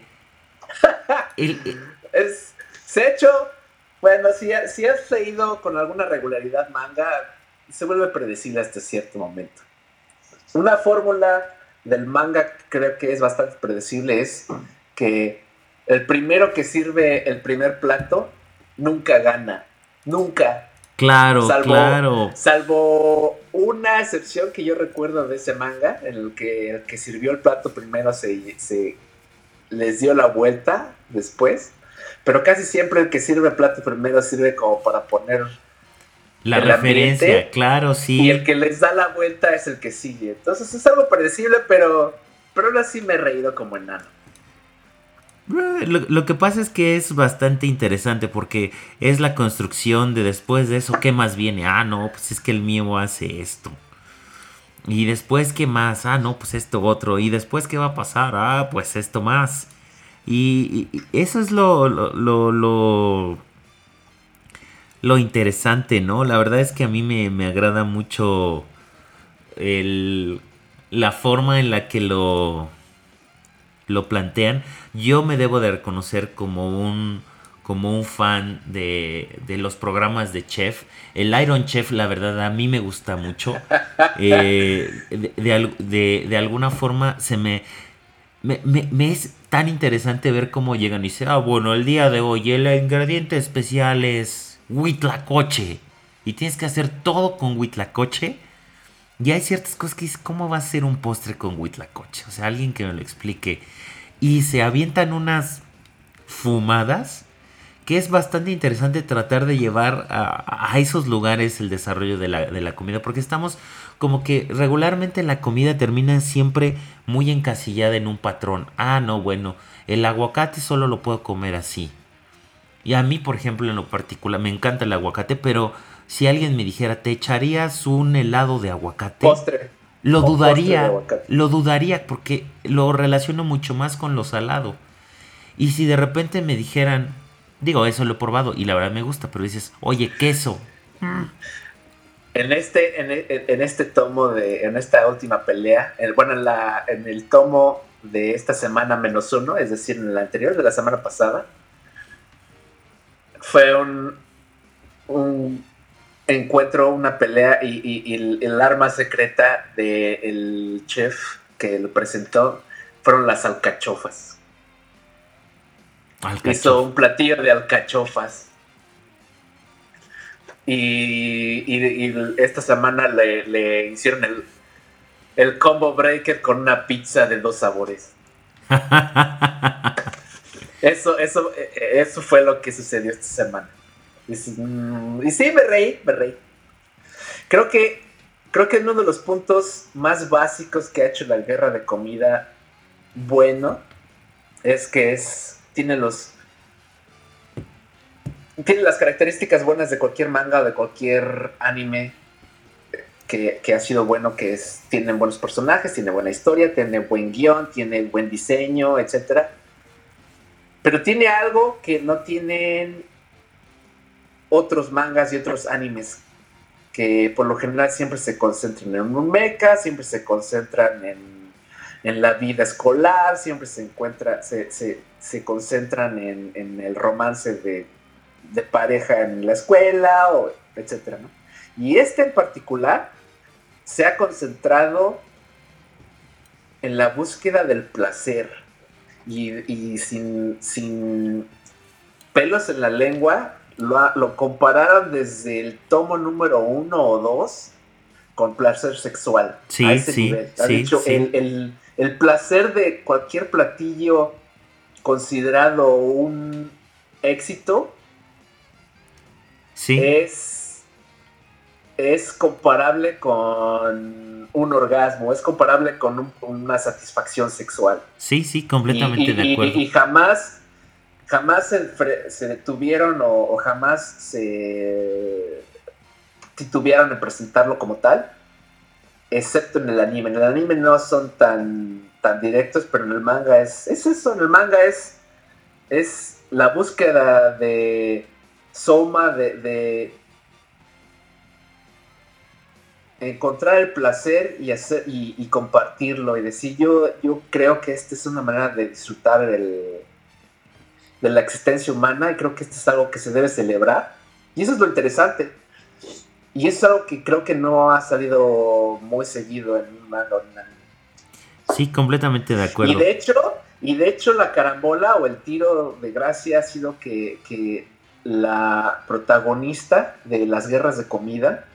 Se ha hecho, bueno, si has leído con alguna regularidad manga, se vuelve predecible hasta cierto momento. Una fórmula del manga que creo que es bastante predecible es que el primero que sirve el primer plato nunca gana, nunca. Claro, claro. Salvo una excepción que yo recuerdo de ese manga, en el que sirvió el plato primero se les dio la vuelta después, pero casi siempre el que sirve el plato primero sirve como para poner la el referencia, ambiente, claro, sí. y el que les da la vuelta es el que sigue. Entonces es algo predecible, pero aún así me he reído como enano. Lo que pasa es que es bastante interesante porque es la construcción de después de eso, ¿qué más viene? Ah, no, pues es que el mío hace esto. Y después, ¿qué más? Ah, no, pues esto otro. Y después, ¿qué va a pasar? Ah, pues esto más. Y eso es lo interesante, ¿no? La verdad es que a mí me agrada mucho la forma en la que lo plantean. Yo me debo de reconocer como un fan de los programas de Chef. El Iron Chef, la verdad, a mí me gusta mucho. De alguna forma me es tan interesante ver cómo llegan y dicen, bueno, el día de hoy el ingrediente especial es huitlacoche. Y tienes que hacer todo con huitlacoche. Y hay ciertas cosas que dices, ¿cómo va a ser un postre con huitlacoche? O sea, alguien que me lo explique. Y se avientan unas fumadas que es bastante interesante tratar de llevar a esos lugares el desarrollo de la comida, porque estamos como que regularmente la comida termina siempre muy encasillada en un patrón. Ah, no, bueno, el aguacate solo lo puedo comer así. Y a mí, por ejemplo, en lo particular, me encanta el aguacate, pero si alguien me dijera, ¿te echarías un helado de aguacate? Postre. Lo dudaría, Postre de lo dudaría porque lo relaciono mucho más con lo salado. Y si de repente me dijeran, digo, eso lo he probado y la verdad me gusta, pero dices, oye, queso. En este tomo en esta última pelea, en el tomo de esta semana -1, es decir, en el anterior, de la semana pasada, fue un encuentro, una pelea y el arma secreta del chef que lo presentó fueron las alcachofas. Hizo un platillo de alcachofas. Y esta semana le hicieron el combo breaker con una pizza de 2 sabores. Eso fue lo que sucedió esta semana. Y sí, me reí. Creo que uno de los puntos más básicos que ha hecho la guerra de comida bueno es que tiene tiene las características buenas de cualquier manga o de cualquier anime que ha sido bueno, tienen buenos personajes, tiene buena historia, tiene buen guión, tiene buen diseño, etcétera. Pero tiene algo que no tienen otros mangas y otros animes, que por lo general siempre se concentran en un mecha, siempre se concentran en la vida escolar, siempre se concentran en el romance de pareja en la escuela, etcétera, ¿no? Y en particular se ha concentrado en la búsqueda del placer y sin pelos en la lengua lo compararon desde el tomo número 1 o 2 con placer sexual. Sí, a ese sí, nivel. Ha sí, dicho, sí. el placer de cualquier platillo considerado un éxito Sí, es comparable con un orgasmo, es comparable con una satisfacción sexual. sí, completamente de acuerdo. Y jamás se detuvieron o jamás se titubearon en presentarlo como tal, excepto en el anime. En el anime no son tan directos, pero en el manga es eso. En el manga es la búsqueda de Soma de encontrar el placer y compartirlo y decir yo creo que esta es una manera de disfrutar de la existencia humana, y creo que esto es algo que se debe celebrar, y eso es lo interesante, y eso es algo que creo que no ha salido muy seguido en un manga o en un anime. Sí, completamente de acuerdo. Y de hecho la carambola o el tiro de gracia ha sido que la protagonista de las guerras de comida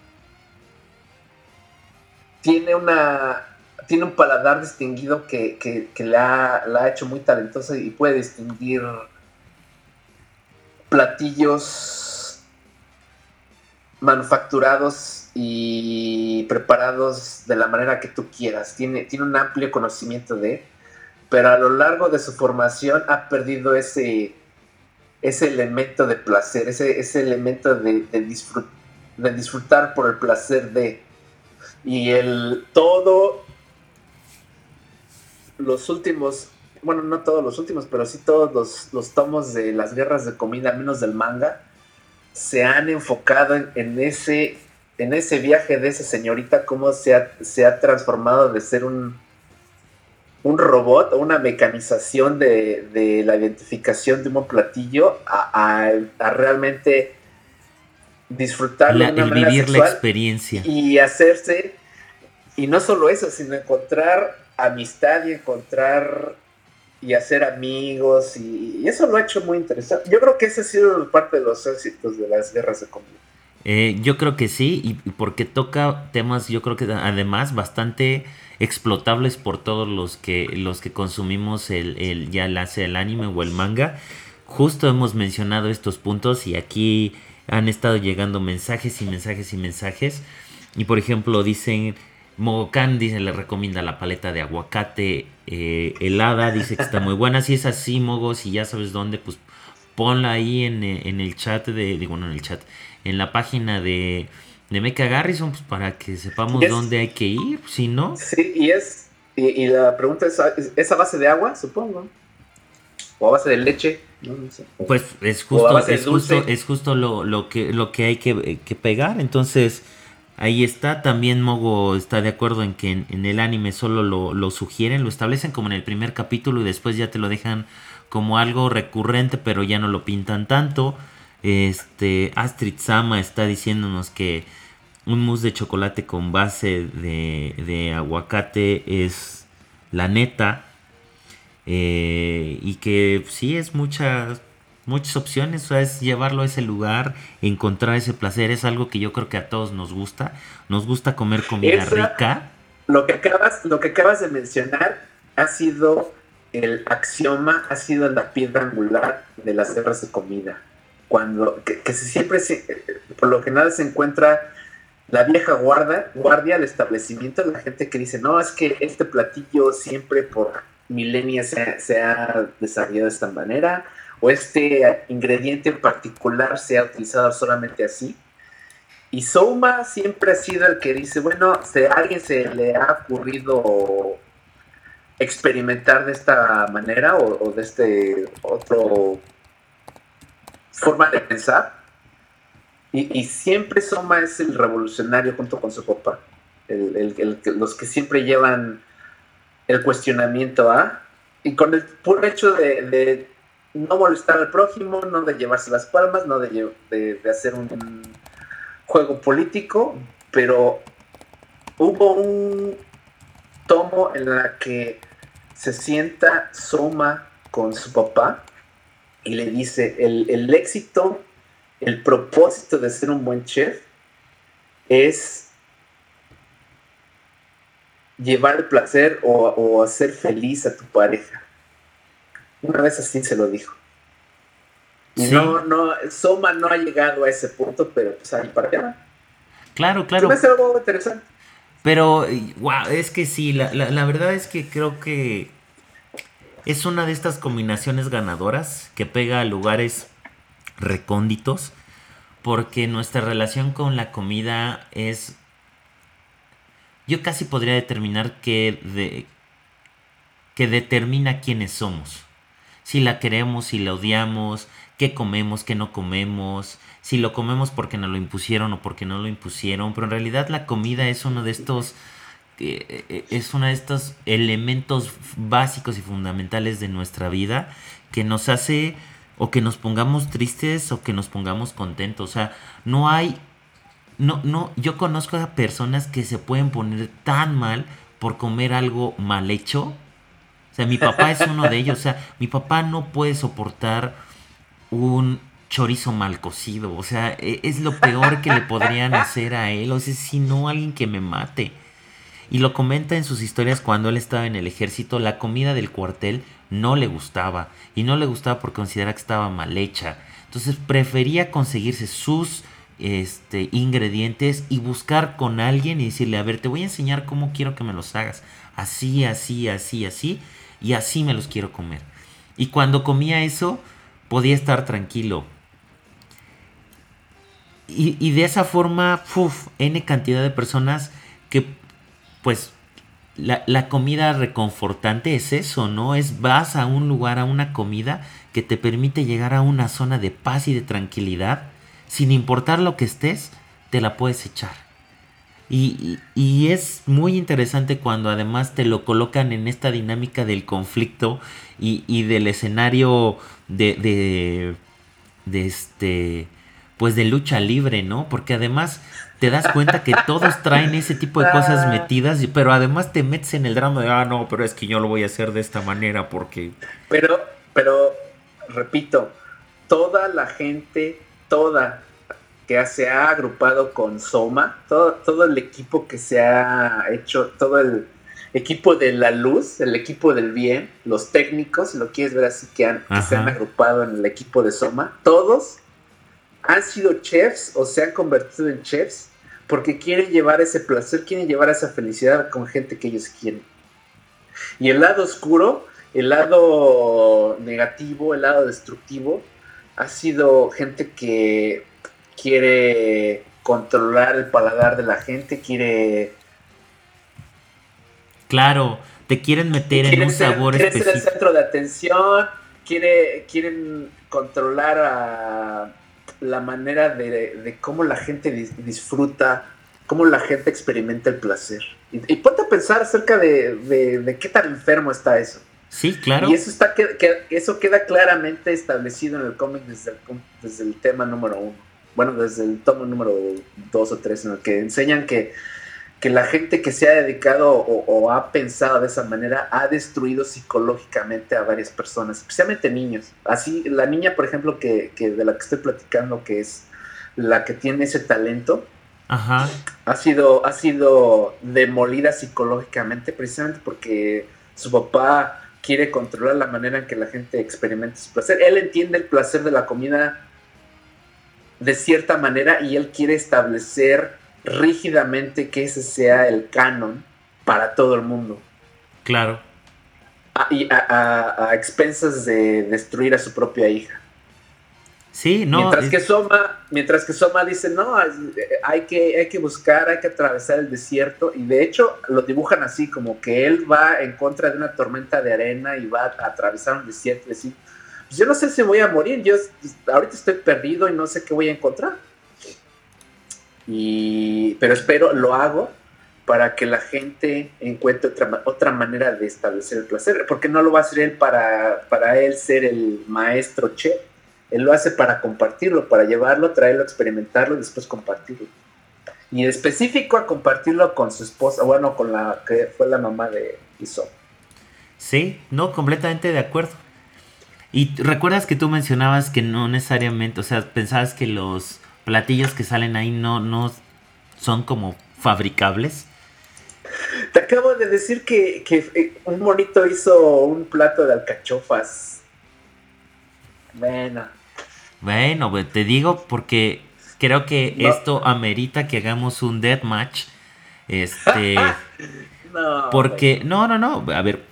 tiene un paladar distinguido que la ha hecho muy talentosa y puede distinguir platillos manufacturados y preparados de la manera que tú quieras. Tiene un amplio conocimiento pero a lo largo de su formación ha perdido ese elemento de placer, ese elemento de disfrutar por el placer de. Y los últimos, bueno, no todos los últimos, pero sí todos los tomos de las guerras de comida, al menos del manga, se han enfocado en ese viaje de esa señorita, cómo se ha transformado de ser un robot o una mecanización de la identificación de un platillo a realmente disfrutarlo de una manera vivir sexual, la experiencia y hacerse, y no solo eso, sino encontrar amistad y hacer amigos, y eso lo ha hecho muy interesante. Yo creo que ese ha sido parte de los éxitos de las guerras de comida. Yo creo que sí, y porque toca temas, yo creo que además bastante explotables por todos los que consumimos ya sea el anime o el manga. Justo hemos mencionado estos puntos y aquí han estado llegando mensajes y mensajes y mensajes. Y por ejemplo dicen, Mogocan le recomienda la paleta de aguacate helada, dice que está muy buena. Si es así, Mogo, si ya sabes dónde, pues ponla ahí en el chat en la página de Mecha Garrison, pues para que sepamos dónde hay que ir, si no. Sí, y la pregunta es a base de agua, supongo, o a base de leche. No sé. Pues es justo lo que hay que pegar. Entonces ahí está. También Mogo está de acuerdo en que en el anime solo lo sugieren, lo establecen como en el primer capítulo y después ya te lo dejan como algo recurrente, pero ya no lo pintan tanto. Astrid Sama está diciéndonos que un mousse de chocolate con base de aguacate es la neta. Y que sí es muchas opciones, o sea, es llevarlo a ese lugar, encontrar ese placer. Es algo que yo creo que a todos nos gusta comer comida rica. Lo que acabas de mencionar ha sido el axioma, ha sido la piedra angular de las guerras de comida, por lo general se encuentra la vieja guardia del establecimiento, la gente que dice, no, es que este platillo siempre por milenios se ha desarrollado de esta manera, o este ingrediente en particular sea utilizado solamente así. Y Soma siempre ha sido el que dice, bueno, si a alguien se le ha ocurrido experimentar de esta manera o de este otro forma de pensar, y siempre Soma es el revolucionario junto con su papá, los que siempre llevan el cuestionamiento y con el puro hecho de no molestar al prójimo, no de llevarse las palmas, no de hacer un juego político, pero hubo un tomo en la que se sienta Soma con su papá y le dice, el éxito, el propósito de ser un buen chef es llevar el placer o hacer feliz a tu pareja. Una vez así se lo dijo. Y Sí. Soma no ha llegado a ese punto, pero pues ahí para allá. Claro, Se claro. me hace algo interesante. Pero, wow, es que sí, la verdad es que creo que es una de estas combinaciones ganadoras que pega a lugares recónditos, porque nuestra relación con la comida es, yo casi podría determinar que determina quiénes somos. Si la queremos, si la odiamos, qué comemos, qué no comemos, si lo comemos porque nos lo impusieron o porque no lo impusieron, pero en realidad la comida es uno de estos elementos básicos y fundamentales de nuestra vida que nos hace o que nos pongamos tristes o que nos pongamos contentos. O sea, yo conozco a personas que se pueden poner tan mal por comer algo mal hecho. O sea, mi papá es uno de ellos. O sea, mi papá no puede soportar un chorizo mal cocido. O sea, es lo peor que le podrían hacer a él. O sea, si no, alguien que me mate. Y lo comenta en sus historias cuando él estaba en el ejército. La comida del cuartel no le gustaba. Y no le gustaba porque consideraba que estaba mal hecha. Entonces prefería conseguirse sus ingredientes y buscar con alguien y decirle, a ver, te voy a enseñar cómo quiero que me los hagas. Así, así, así, así. Y así me los quiero comer. Y cuando comía eso, podía estar tranquilo. Y de esa forma, N cantidad de personas que, pues, la comida reconfortante es eso, ¿no? Vas a un lugar, a una comida que te permite llegar a una zona de paz y de tranquilidad. Sin importar lo que estés, te la puedes echar. Y es muy interesante cuando además te lo colocan en esta dinámica del conflicto y del escenario pues de lucha libre, ¿no? Porque además te das cuenta que todos traen ese tipo de cosas metidas, pero además te metes en el drama de, no, pero es que yo lo voy a hacer de esta manera porque... Pero, repito, toda la gente, que se ha agrupado con Soma, todo el equipo que se ha hecho, todo el equipo de la luz, el equipo del bien, los técnicos, si lo quieres ver así, que se han agrupado en el equipo de Soma, todos han sido chefs o se han convertido en chefs porque quieren llevar ese placer, quieren llevar esa felicidad con gente que ellos quieren. Y el lado oscuro, el lado negativo, el lado destructivo, ha sido gente que quiere controlar el paladar de la gente, quiere... Claro, te quieren meter en un sabor específico. Quieren ser el centro de atención, quieren controlar a la manera de cómo la gente disfruta, cómo la gente experimenta el placer. Y ponte a pensar acerca de qué tan enfermo está eso. Sí, claro. Y eso queda claramente establecido en el cómic desde el tema número 1. Bueno, desde el tomo número 2 o 3, en el que enseñan que la gente que se ha dedicado o ha pensado de esa manera ha destruido psicológicamente a varias personas, especialmente niños. Así, la niña, por ejemplo, que de la que estoy platicando, que es la que tiene ese talento, ha sido demolida psicológicamente precisamente porque su papá quiere controlar la manera en que la gente experimenta su placer. Él entiende el placer de la comida de cierta manera y él quiere establecer rígidamente que ese sea el canon para todo el mundo. Claro. a expensas de destruir a su propia hija. Sí, no. Mientras que Soma dice, no, hay que buscar, hay que atravesar el desierto, y de hecho lo dibujan así, como que él va en contra de una tormenta de arena y va a atravesar un desierto y decir, pues yo no sé si voy a morir, yo ahorita estoy perdido y no sé qué voy a encontrar. Pero espero, lo hago para que la gente encuentre otra manera de establecer el placer, porque no lo va a hacer él para él ser el maestro chef. Él lo hace para compartirlo, para llevarlo, traerlo, experimentarlo y después compartirlo. Y en específico a compartirlo con su esposa, bueno, con la que fue la mamá de Iso. Sí, no, completamente de acuerdo. Y recuerdas que tú mencionabas que no necesariamente, o sea, pensabas que los platillos que salen ahí no son como fabricables. Te acabo de decir que un monito hizo un plato de alcachofas. Bueno, pues te digo porque creo que esto amerita que hagamos un deathmatch. Porque, no. A ver,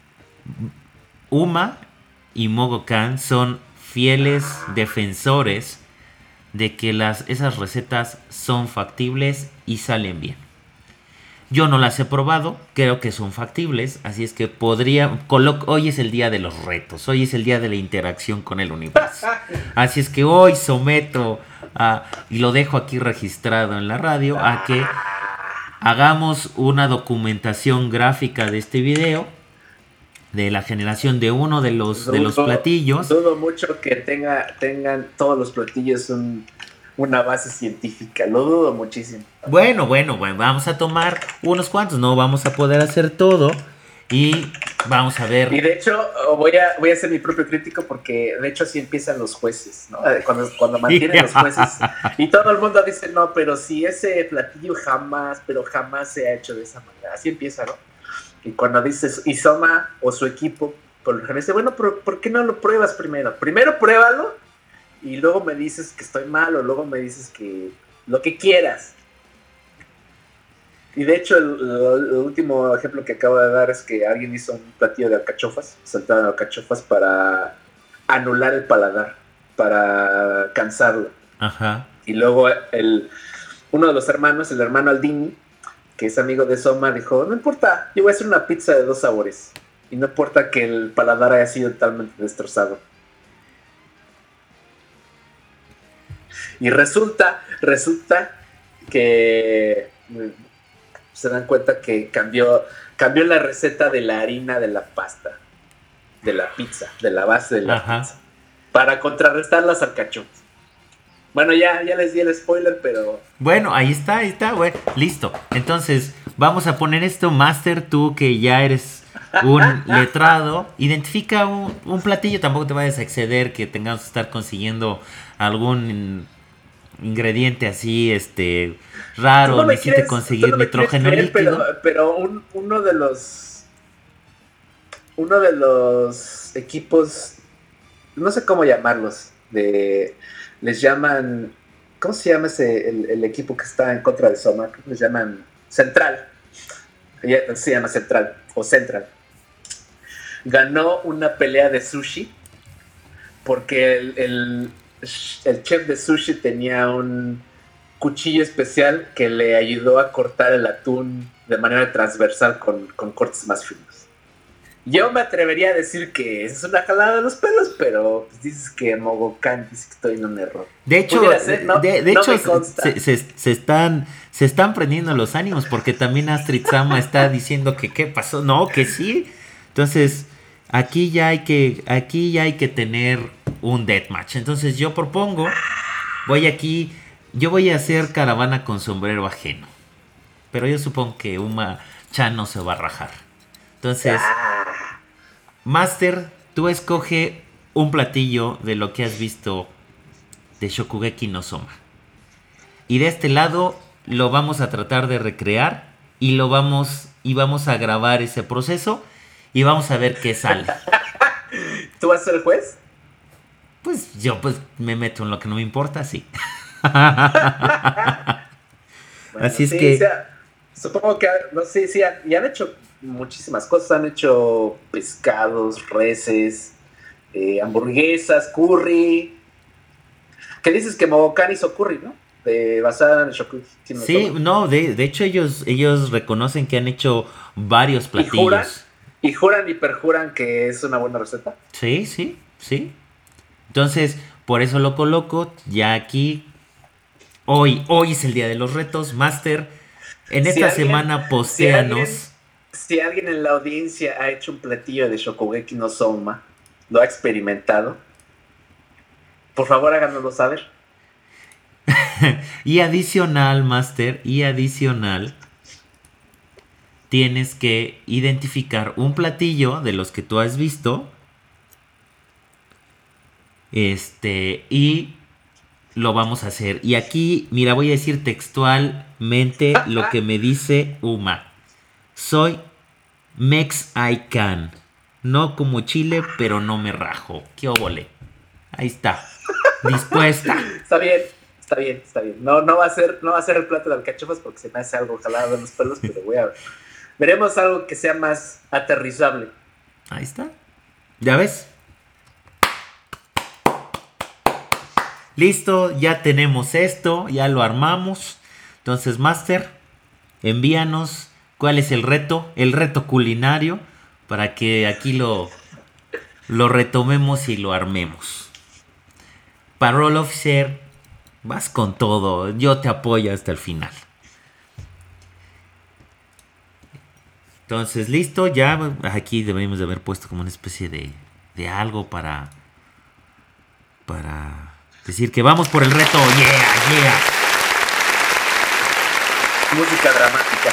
Uma y Mogo-kan son fieles defensores de que esas recetas son factibles y salen bien. Yo no las he probado, creo que son factibles, así es que hoy es el día de los retos, hoy es el día de la interacción con el universo. Así es que hoy someto y lo dejo aquí registrado en la radio, a que hagamos una documentación gráfica de este video, de la generación de uno de los platillos. Dudo mucho que tengan todos los platillos una base científica, lo dudo muchísimo. Bueno, vamos a tomar unos cuantos, no vamos a poder hacer todo y vamos a ver. Y de hecho voy a ser mi propio crítico, porque de hecho así empiezan los jueces, ¿no? Cuando mantienen los jueces y todo el mundo dice, no, pero si ese platillo jamás se ha hecho de esa manera, así empieza, ¿no? Y cuando dices Isoma o su equipo, por lo general dice, bueno, pero ¿por qué no lo pruebas primero? Primero pruébalo y luego me dices que estoy mal, o luego me dices que lo que quieras. Y de hecho el último ejemplo que acabo de dar es que alguien hizo un platillo de alcachofas, saltaron alcachofas para anular el paladar, para cansarlo. Ajá. Y luego uno de los hermanos, el hermano Aldini, que es amigo de Soma, dijo, no importa, yo voy a hacer una pizza de 2 sabores y no importa que el paladar haya sido totalmente destrozado. Y resulta que se dan cuenta que cambió la receta de la harina de la pasta, de la pizza, de la base de la pizza, para contrarrestar las alcachofas. Bueno, ya les di el spoiler, pero... Bueno, ahí está, güey. Listo. Entonces, vamos a poner esto. Master, tú que ya eres un letrado, identifica un platillo. Tampoco te vayas a exceder, que tengamos que estar consiguiendo algún ingrediente así, raro. Necesite conseguir nitrógeno líquido. Pero uno de los equipos, no sé cómo llamarlos, les llaman, ¿cómo se llama el equipo que está en contra de Soma? Les llaman Central. Se llama Central o Central. Ganó una pelea de sushi porque el chef de sushi tenía un cuchillo especial que le ayudó a cortar el atún de manera transversal con cortes más finos. Yo me atrevería a decir que es una jalada de los pelos, pero pues dices que Mogo-kan dice que estoy en un error. De hecho, se están prendiendo los ánimos, porque también Astrid Sama está diciendo que qué pasó, no, que sí. Entonces, aquí ya hay que tener un deathmatch. Entonces yo propongo, yo voy a hacer caravana con sombrero ajeno, pero yo supongo que Uma-chan no se va a rajar. Entonces, Master, tú escoge un platillo de lo que has visto de Shokugeki no Soma. Y de este lado lo vamos a tratar de recrear y vamos a grabar ese proceso y vamos a ver qué sale. ¿Tú vas a ser el juez? Pues yo me meto en lo que no me importa, sí. Bueno, Así es sí, que... Supongo que, no sé, sí, y han hecho muchísimas cosas. Han hecho pescados, reses, hamburguesas, curry. ¿Qué dices que Mogokan hizo curry, no? Basada en el Shokugeki no Sí, Soma. no, de hecho ellos reconocen que han hecho varios platillos. Y juran y perjuran que es una buena receta. Sí, sí, sí. Entonces, por eso lo coloco ya aquí. Hoy es el día de los retos, Master. En Si esta alguien- semana postéanos. Si alguien en la audiencia ha hecho un platillo de Shokugeki no Soma, lo ha experimentado, por favor háganoslo saber. Y adicional, Master, tienes que identificar un platillo de los que tú has visto. Y lo vamos a hacer. Y aquí, mira, voy a decir textualmente lo que me dice Uma. Soy Mex-I-Can. No como chile, pero no me rajo. ¿Qué óvole? Ahí está. Dispuesta. Está bien. No va a ser el plato de alcachofas porque se me hace algo jalado en los pelos, pero veremos algo que sea más aterrizable. Ahí está. ¿Ya ves? Listo, ya tenemos esto, ya lo armamos. Entonces, Master, envíanos cuál es el reto culinario, para que aquí lo retomemos y lo armemos. Parole Officer, vas con todo, yo te apoyo hasta el final. Entonces, listo, ya aquí debemos de haber puesto como una especie de algo para decir que vamos por el reto. Yeah. Música dramática.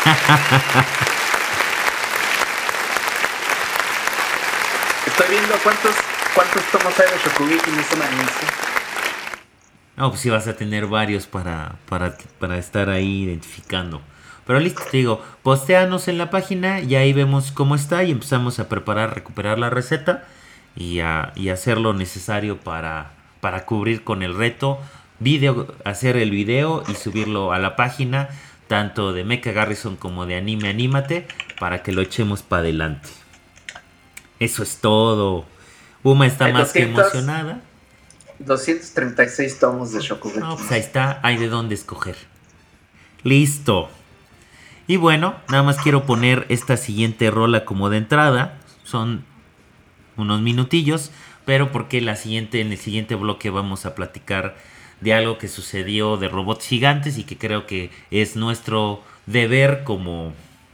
Estoy viendo cuántos tomos hay de Shokugeki no Soma en este. No, pues sí vas a tener varios para estar ahí identificando. Pero listo, te digo, postéanos en la página y ahí vemos cómo está y empezamos a recuperar la receta y hacer lo necesario para cubrir con el reto, hacer el video y subirlo a la página, tanto de Mecha Garrison como de Anime Anímate, para que lo echemos para adelante. Eso es todo. Uma está más que emocionada. 236 tomos de Shokugeki. No, pues ahí está, hay de dónde escoger. Listo. Y bueno, nada más quiero poner esta siguiente rola como de entrada. Son unos minutillos, pero porque en el siguiente bloque vamos a platicar de algo que sucedió de robots gigantes y que creo que es nuestro deber como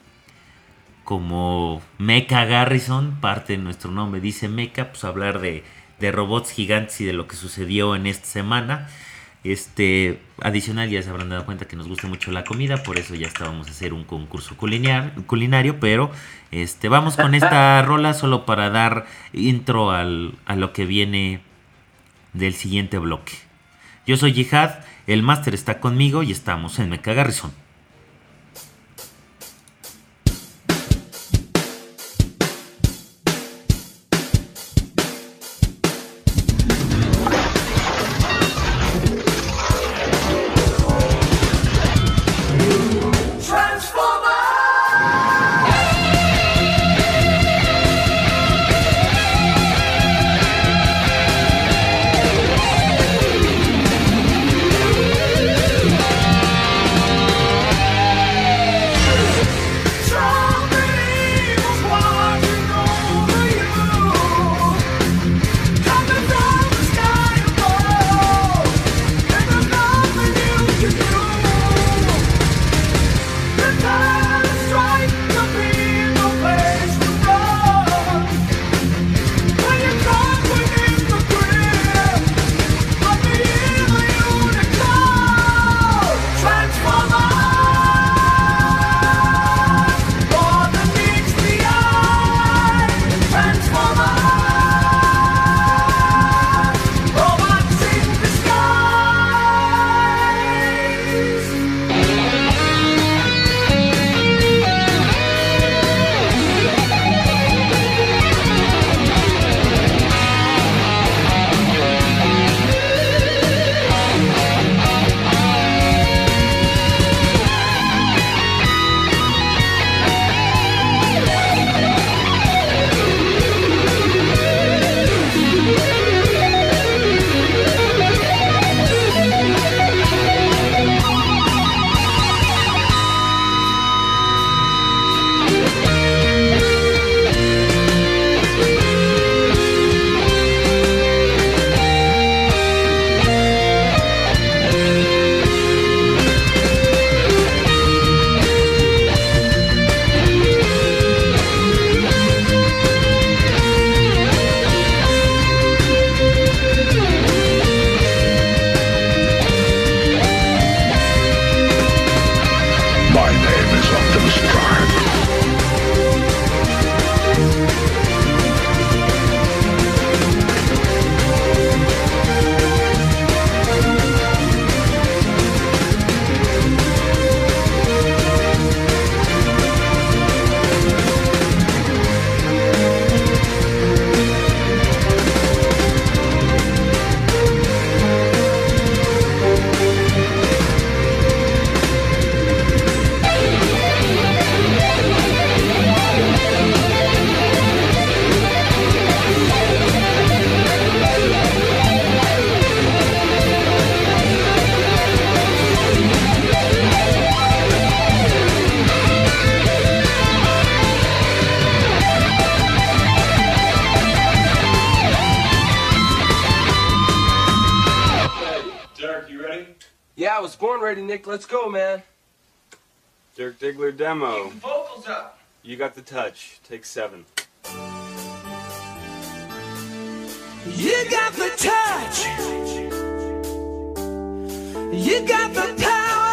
Mecha Garrison, parte de nuestro nombre dice Mecha, pues hablar de robots gigantes y de lo que sucedió en esta semana. Adicional, ya se habrán dado cuenta que nos gusta mucho la comida, por eso ya estábamos a hacer un concurso culinario, pero vamos con esta rola solo para dar intro a lo que viene del siguiente bloque. Yo soy Jihad, el máster está conmigo y estamos en Mecha Garrison. Born ready, Nick. Let's go, man. Dirk Diggler demo. Keep the vocals up. You got the touch. Take 7. You got the touch. You got the power.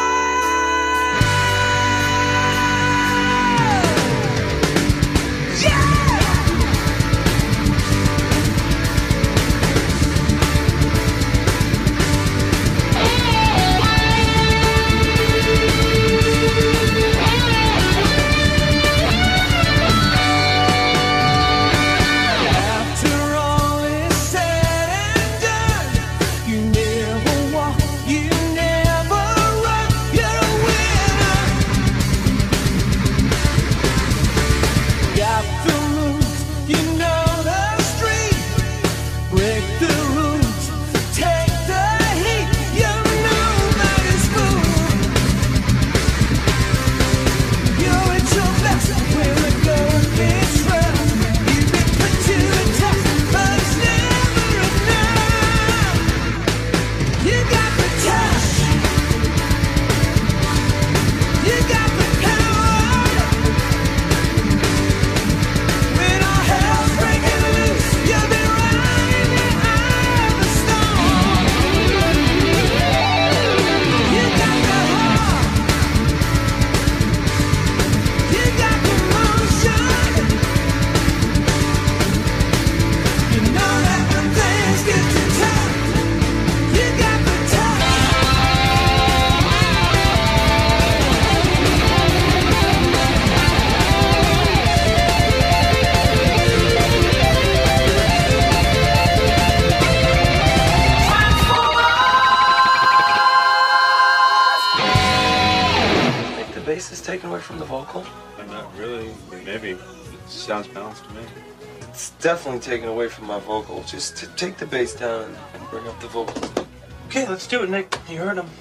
Taken away from the vocal? Not really. Maybe. It sounds balanced to me. It's definitely taken away from my vocal. Just to take the bass down and bring up the vocal. Okay, let's do it, Nick. You heard him.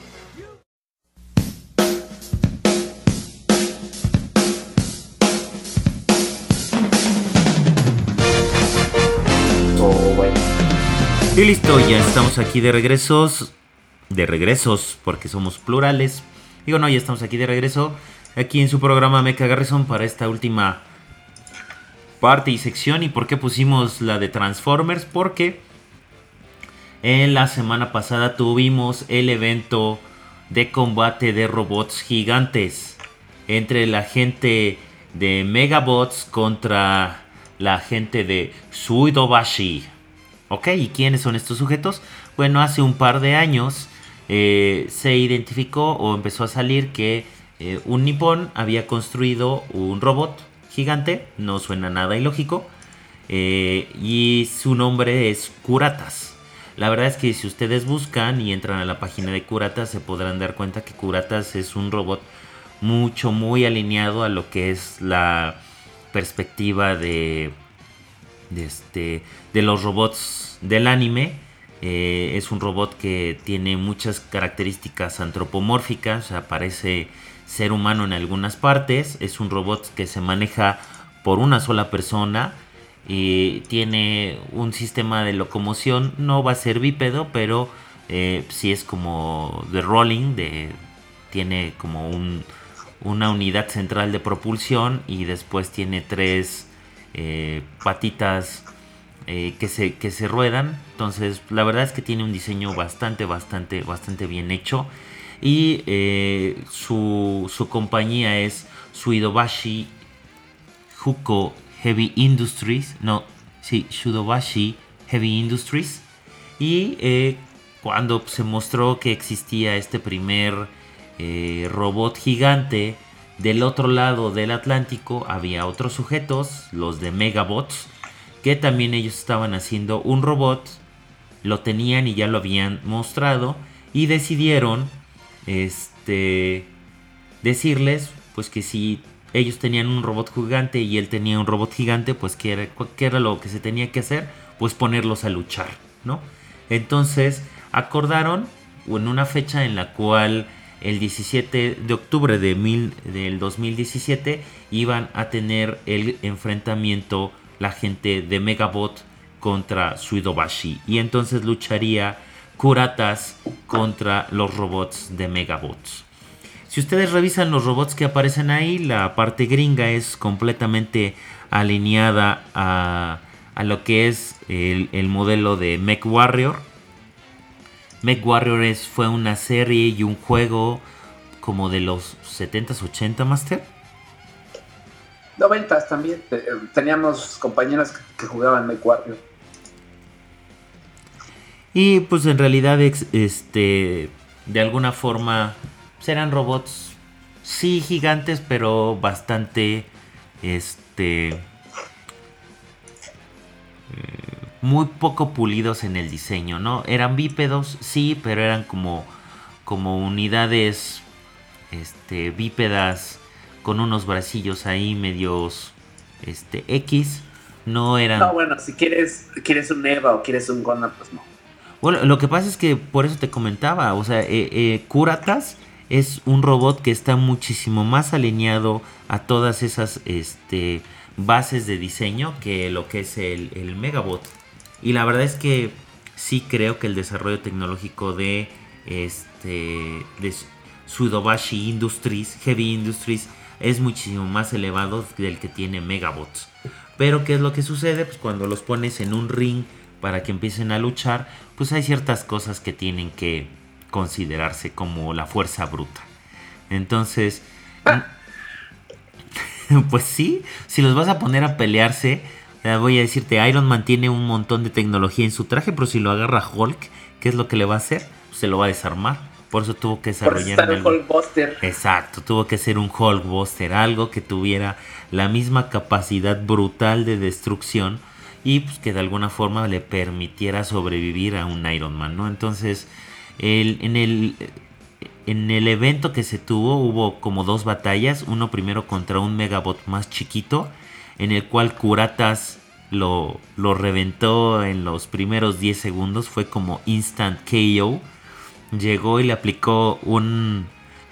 Y listo, ya estamos aquí de regresos, porque somos plurales. Digo, no, ya estamos aquí de regreso, aquí en su programa Mecha Garrison para esta última parte y sección. ¿Y por qué pusimos la de Transformers? Porque en la semana pasada tuvimos el evento de combate de robots gigantes entre la gente de Megabots contra la gente de Suidobashi. Ok, ¿y quiénes son estos sujetos? Bueno, hace un par de años se identificó o empezó a salir que un nipón había construido un robot gigante. No suena nada ilógico. Y su nombre es Kuratas. La verdad es que si ustedes buscan y entran a la página de Kuratas, se podrán dar cuenta que Kuratas es un robot muy alineado a lo que es la perspectiva de los robots del anime. Es un robot que tiene muchas características antropomórficas, o sea, parece ser humano en algunas partes. Es un robot que se maneja por una sola persona y tiene un sistema de locomoción. No va a ser bípedo, pero sí es como de rolling, tiene como una unidad central de propulsión y después tiene 3 patitas que se ruedan. Entonces la verdad es que tiene un diseño bastante bien hecho. Y su compañía es Suidobashi Huko Heavy Industries. Suidobashi Heavy Industries. Y cuando se mostró que existía este primer robot gigante, del otro lado del Atlántico había otros sujetos, los de Megabots, que también ellos estaban haciendo un robot. Lo tenían y ya lo habían mostrado, y decidieron decirles pues que si ellos tenían un robot gigante y él tenía un robot gigante, pues ¿qué era lo que se tenía que hacer? Pues ponerlos a luchar, ¿no? Entonces acordaron en una fecha en la cual el 17 de octubre del 2017 iban a tener el enfrentamiento la gente de Megabot contra Suidobashi. Y entonces lucharía Curatas contra los robots de Megabots. Si ustedes revisan los robots que aparecen ahí, la parte gringa es completamente alineada a lo que es el modelo de MechWarrior. MechWarrior fue una serie y un juego como de los 70s, 80, Master. 90s también. Teníamos compañeros que jugaban MechWarrior. Y pues en realidad de alguna forma serán robots sí gigantes, pero bastante muy poco pulidos en el diseño, ¿no? Eran bípedos, sí, pero eran como unidades bípedas con unos bracillos ahí medios X. No eran. No, bueno, si quieres un Eva o quieres un Gundam, pues no. Bueno, lo que pasa es que por eso te comentaba, o sea, Curatas es un robot que está muchísimo más alineado a todas esas bases de diseño que lo que es el Megabot. Y la verdad es que sí creo que el desarrollo tecnológico de Sudobashi Industries, Heavy Industries, es muchísimo más elevado del que tiene Megabots. Pero ¿qué es lo que sucede? Pues cuando los pones en un ring para que empiecen a luchar, pues hay ciertas cosas que tienen que considerarse como la fuerza bruta. Entonces, pues sí, si los vas a poner a pelearse, voy a decirte, Iron Man tiene un montón de tecnología en su traje, pero si lo agarra Hulk, ¿qué es lo que le va a hacer? Pues se lo va a desarmar. Por eso tuvo que desarrollar un Hulkbuster. Exacto, tuvo que ser un Hulkbuster, algo que tuviera la misma capacidad brutal de destrucción y pues que de alguna forma le permitiera sobrevivir a un Iron Man, ¿no? Entonces, en el evento que se tuvo hubo como dos batallas, uno primero contra un Megabot más chiquito, en el cual Curatas lo reventó en los primeros 10 segundos, fue como instant KO. Llegó y le aplicó un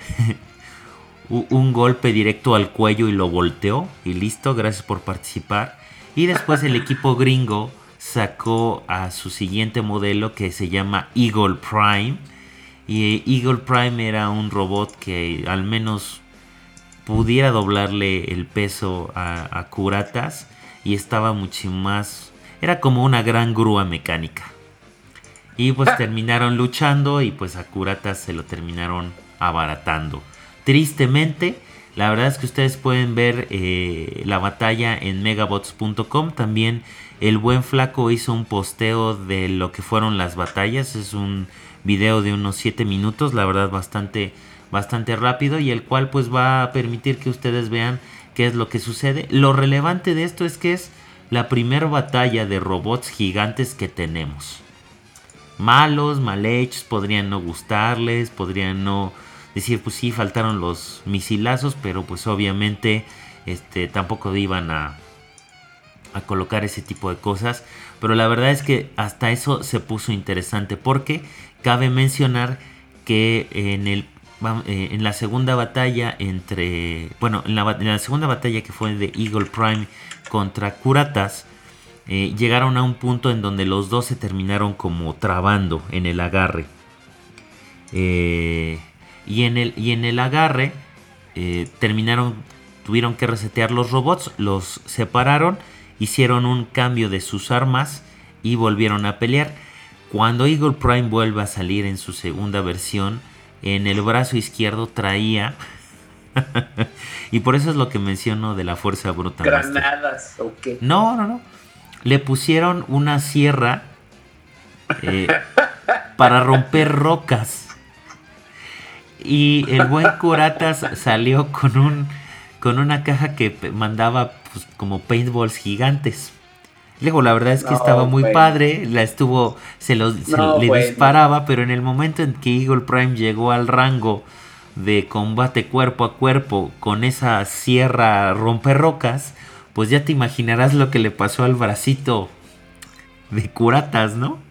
golpe directo al cuello y lo volteó. Y listo, gracias por participar. Y después el equipo gringo sacó a su siguiente modelo que se llama Eagle Prime. Y Eagle Prime era un robot que al menos pudiera doblarle el peso a Curatas. Y estaba mucho más... Era como una gran grúa mecánica. Y pues terminaron luchando y pues a Curatas se lo terminaron abaratando. Tristemente, la verdad es que ustedes pueden ver la batalla en megabots.com. También el buen flaco hizo un posteo de lo que fueron las batallas. Es un video de unos 7 minutos, la verdad bastante rápido, y el cual pues va a permitir que ustedes vean qué es lo que sucede. Lo relevante de esto es que es la primera batalla de robots gigantes que tenemos. Malos, mal hechos, podrían no gustarles, podrían no decir, pues sí, faltaron los misilazos, pero pues obviamente tampoco iban a colocar ese tipo de cosas. Pero la verdad es que hasta eso se puso interesante, porque cabe mencionar que en la segunda batalla en la segunda batalla que fue de Eagle Prime contra Curatas, llegaron a un punto en donde los dos se terminaron como trabando en el agarre. Y en el agarre tuvieron que resetear los robots, los separaron, hicieron un cambio de sus armas y volvieron a pelear. Cuando Eagle Prime vuelve a salir en su segunda versión, en el brazo izquierdo traía... y por eso es lo que menciono de la fuerza bruta. ¿Granadas o qué? No. Le pusieron una sierra para romper rocas. Y el buen Curatas salió con una caja que mandaba pues, como paintballs gigantes. Luego la verdad es que estaba muy padre. Le disparaba, pero en el momento en que Eagle Prime llegó al rango de combate cuerpo a cuerpo con esa sierra romperrocas, pues ya te imaginarás lo que le pasó al bracito de Curatas, ¿no?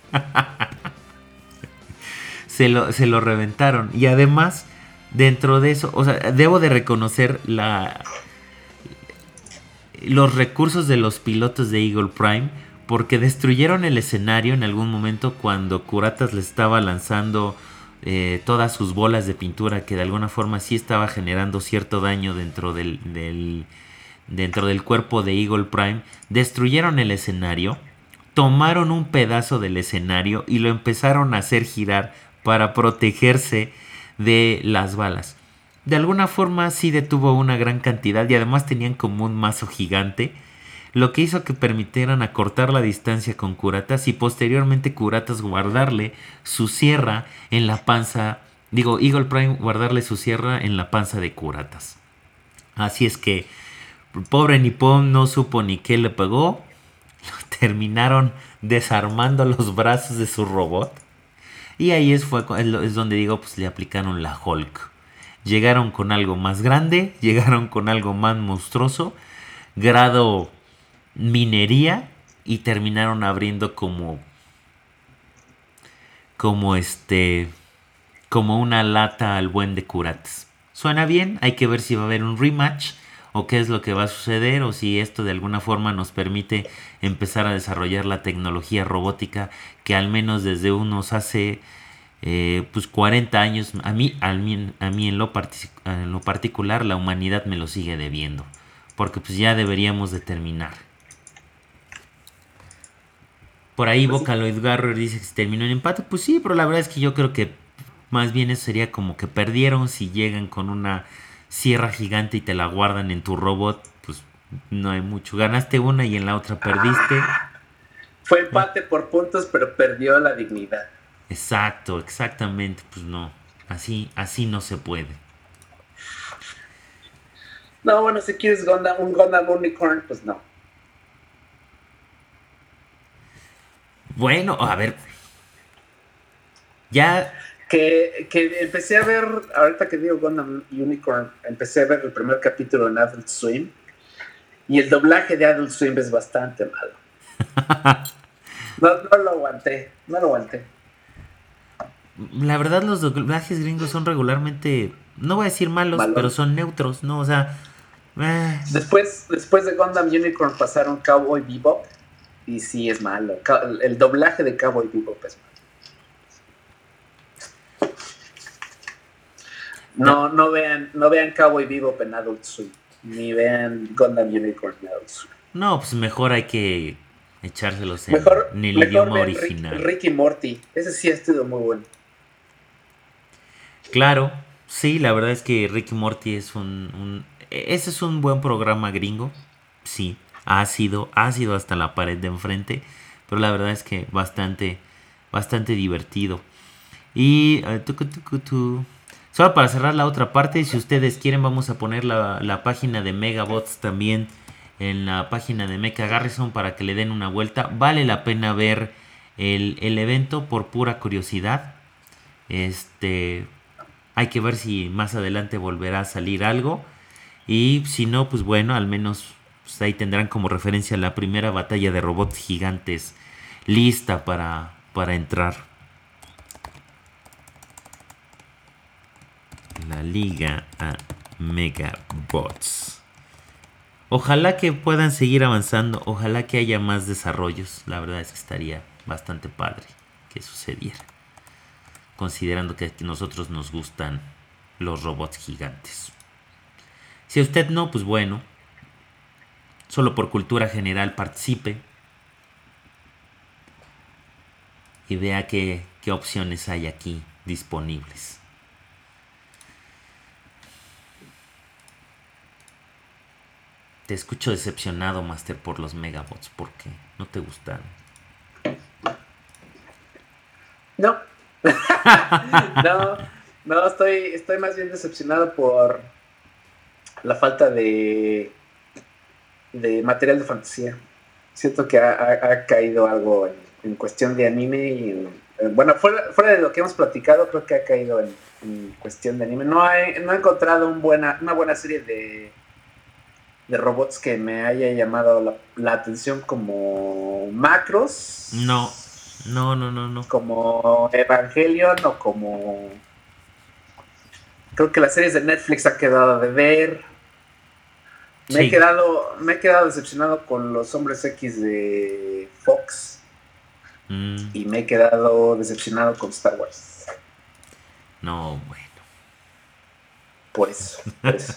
se lo reventaron. Y además, dentro de eso, o sea, debo de reconocer los recursos de los pilotos de Eagle Prime, porque destruyeron el escenario en algún momento cuando Kuratas le estaba lanzando todas sus bolas de pintura, que de alguna forma sí estaba generando cierto daño dentro del cuerpo de Eagle Prime. Destruyeron el escenario, tomaron un pedazo del escenario y lo empezaron a hacer girar para protegerse de las balas. De alguna forma sí detuvo una gran cantidad y además tenían como un mazo gigante, lo que hizo que permitieran acortar la distancia con Kuratas y posteriormente Kuratas guardarle su sierra en la panza, Eagle Prime guardarle su sierra en la panza de Kuratas. Así es que pobre Nippon no supo ni qué le pegó, terminaron desarmando los brazos de su robot y ahí es donde digo, pues le aplicaron la Hulk. Llegaron con algo más grande, llegaron con algo más monstruoso, grado minería, y terminaron abriendo como una lata al buen de Kuratas. Suena bien, hay que ver si va a haber un rematch o qué es lo que va a suceder, o si esto de alguna forma nos permite empezar a desarrollar la tecnología robótica que al menos desde unos hace 40 años, a mí en lo particular la humanidad me lo sigue debiendo, porque pues ya deberíamos de terminar. Por ahí Vocaloid Garrer dice que se terminó en empate. Pues sí, pero la verdad es que yo creo que más bien eso sería como que perdieron. Si llegan con una sierra gigante y te la guardan en tu robot, pues no hay mucho. Ganaste una y en la otra perdiste. Fue empate por puntos, pero perdió la dignidad. Exacto, exactamente. Pues no, así no se puede. No, bueno, si quieres un Gundam Unicorn, pues no. Bueno, a ver. Ya. Que empecé a ver, ahorita que digo Gundam Unicorn, empecé a ver el primer capítulo en Adult Swim. Y el doblaje de Adult Swim es bastante malo. No lo aguanté. La verdad, los doblajes gringos son regularmente, no voy a decir malos, pero son neutros, ¿no? O sea. Después de Gundam Unicorn pasaron Cowboy Bebop. Y sí, es malo. El doblaje de Cowboy Bebop es malo. No vean Cowboy Bebop en Adult Swim. Ni vean Gundam Unicorn en Adult Swim. No, pues mejor hay que echárselos en el idioma original. Rick y Morty. Ese sí ha sido muy bueno. Claro, sí, la verdad es que Rick y Morty es ese es un buen programa gringo. Sí. Ha sido hasta la pared de enfrente, pero la verdad es que bastante divertido. Y solo para cerrar la otra parte, si ustedes quieren, vamos a poner la página de Megabots también en la página de Mecha Garrison para que le den una vuelta. Vale la pena ver el evento por pura curiosidad. Hay que ver si más adelante volverá a salir algo, y si no, pues bueno, al menos pues ahí tendrán como referencia la primera batalla de robots gigantes lista para entrar. La liga a Megabots. Ojalá que puedan seguir avanzando, ojalá que haya más desarrollos. La verdad es que estaría bastante padre que sucediera, considerando que a nosotros nos gustan los robots gigantes. Si a usted no, pues bueno, solo por cultura general participe y vea qué opciones hay aquí disponibles. Te escucho decepcionado, Master, por los Megabots. ¿Por qué? ¿No te gustaron? No. No, estoy más bien decepcionado por la falta de material de fantasía. Siento que ha caído algo en cuestión de anime y bueno, fuera de lo que hemos platicado, creo que ha caído en cuestión de anime. No he encontrado una buena serie de robots que me haya llamado la atención, como Macros. No. Como Evangelion o como... Creo que las series de Netflix han quedado de ver. Me he quedado decepcionado con los Hombres X de Fox Mm, y me he quedado decepcionado con Star Wars. no, bueno. Por eso, por eso.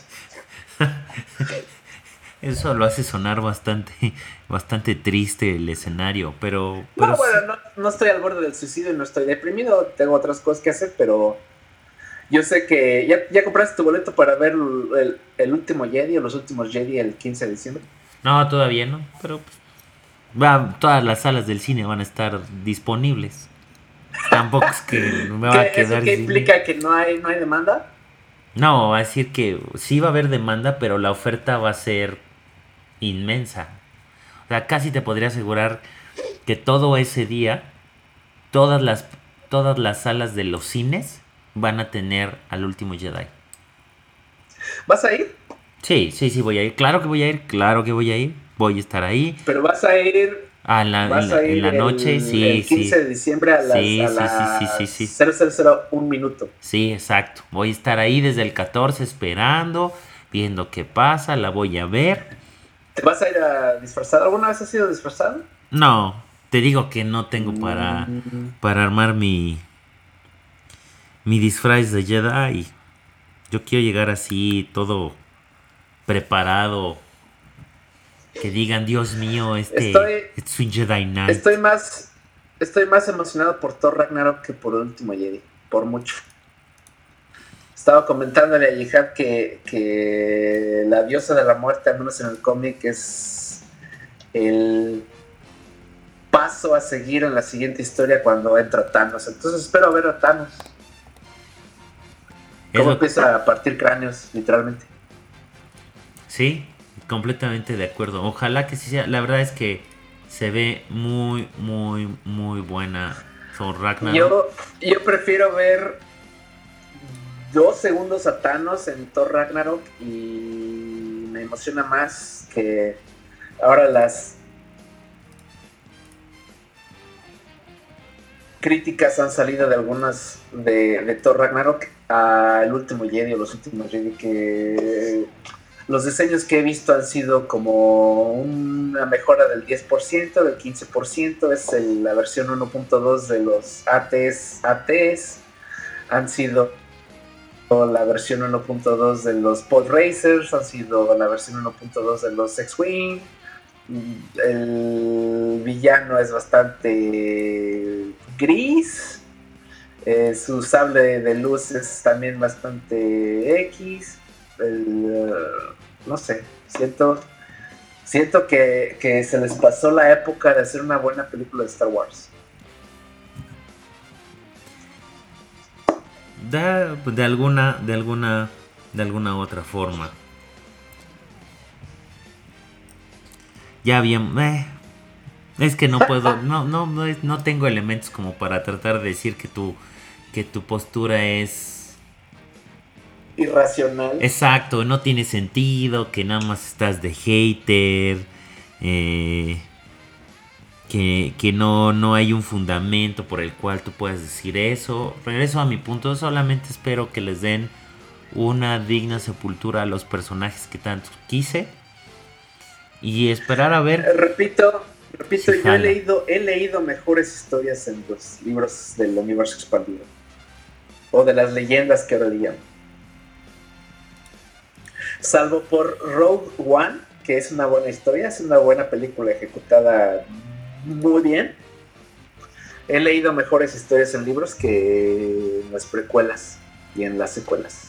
Eso lo hace sonar bastante triste el escenario, pero No, sí. bueno, no estoy al borde del suicidio, no estoy deprimido, tengo otras cosas que hacer, pero yo sé que ya compraste tu boleto para ver el último Jedi o los últimos Jedi el 15 de diciembre. No, todavía no, pero pues, todas las salas del cine van a estar disponibles. Tampoco es que me va a ¿Eso quedar qué sin... implica? ¿Que no hay demanda? No, va a decir que sí va a haber demanda, pero la oferta va a ser inmensa. O sea, casi te podría asegurar que todo ese día, todas las, todas las salas de los cines van a tener al último Jedi. ¿Vas a ir? Sí, sí, sí, voy a ir. Claro que voy a ir, claro que voy a ir. Voy a estar ahí. Pero vas a ir, Ah, en la noche, sí, el 15 sí. de diciembre a Sí, sí, sí, sí, sí, las sí. 0001 minuto. Sí, exacto. Voy a estar ahí desde el 14 esperando, viendo qué pasa, la voy a ver. ¿Te vas a ir a disfrazar? ¿Alguna vez has sido disfrazado? No, te digo que no tengo Mm. para armar mi disfraz de Jedi. Yo quiero llegar así, todo preparado. Que digan, Dios mío, Estoy, es un Jedi Knight. estoy más emocionado por Thor Ragnarok que por el último Jedi, por mucho. Estaba comentándole a Yihad que la diosa de la muerte, al menos en el cómic, es el paso a seguir en la siguiente historia cuando entra Thanos. Entonces espero ver a Thanos. Es Cómo lo- empieza a partir cráneos, literalmente. Sí, completamente de acuerdo. Ojalá que sí sea. La verdad es que se ve muy, muy, muy buena Thor Ragnarok. Yo prefiero ver 2 segundos a Thanos en Thor Ragnarok y me emociona más que ahora las críticas han salido de algunas de Thor Ragnarok al último Jedi o los últimos Jedi, que los diseños que he visto han sido como una mejora del 10%, del 15%, es la versión 1.2 de los ATs, han sido la versión 1.2 de los Pod Racers, han sido la versión 1.2 de los X-Wing. El villano es bastante gris. Su sable de luz es también bastante X. No sé, siento que se les pasó la época de hacer una buena película de Star Wars. De alguna otra forma. Ya bien, es que no puedo, no tengo elementos como para tratar de decir que tu postura es Irracional. exacto, no tiene sentido, que nada más estás de hater, que no hay un fundamento por el cual tú puedas decir eso. Regreso a mi punto, solamente espero que les den una digna sepultura a los personajes que tanto quise. Y esperar a ver. Repito, Si yo jala. he leído mejores historias en los libros del universo expandido. O de las leyendas que ahora le llaman. Salvo por Rogue One, que es una buena historia, es una buena película ejecutada muy bien. He leído mejores historias en libros que en las precuelas y en las secuelas.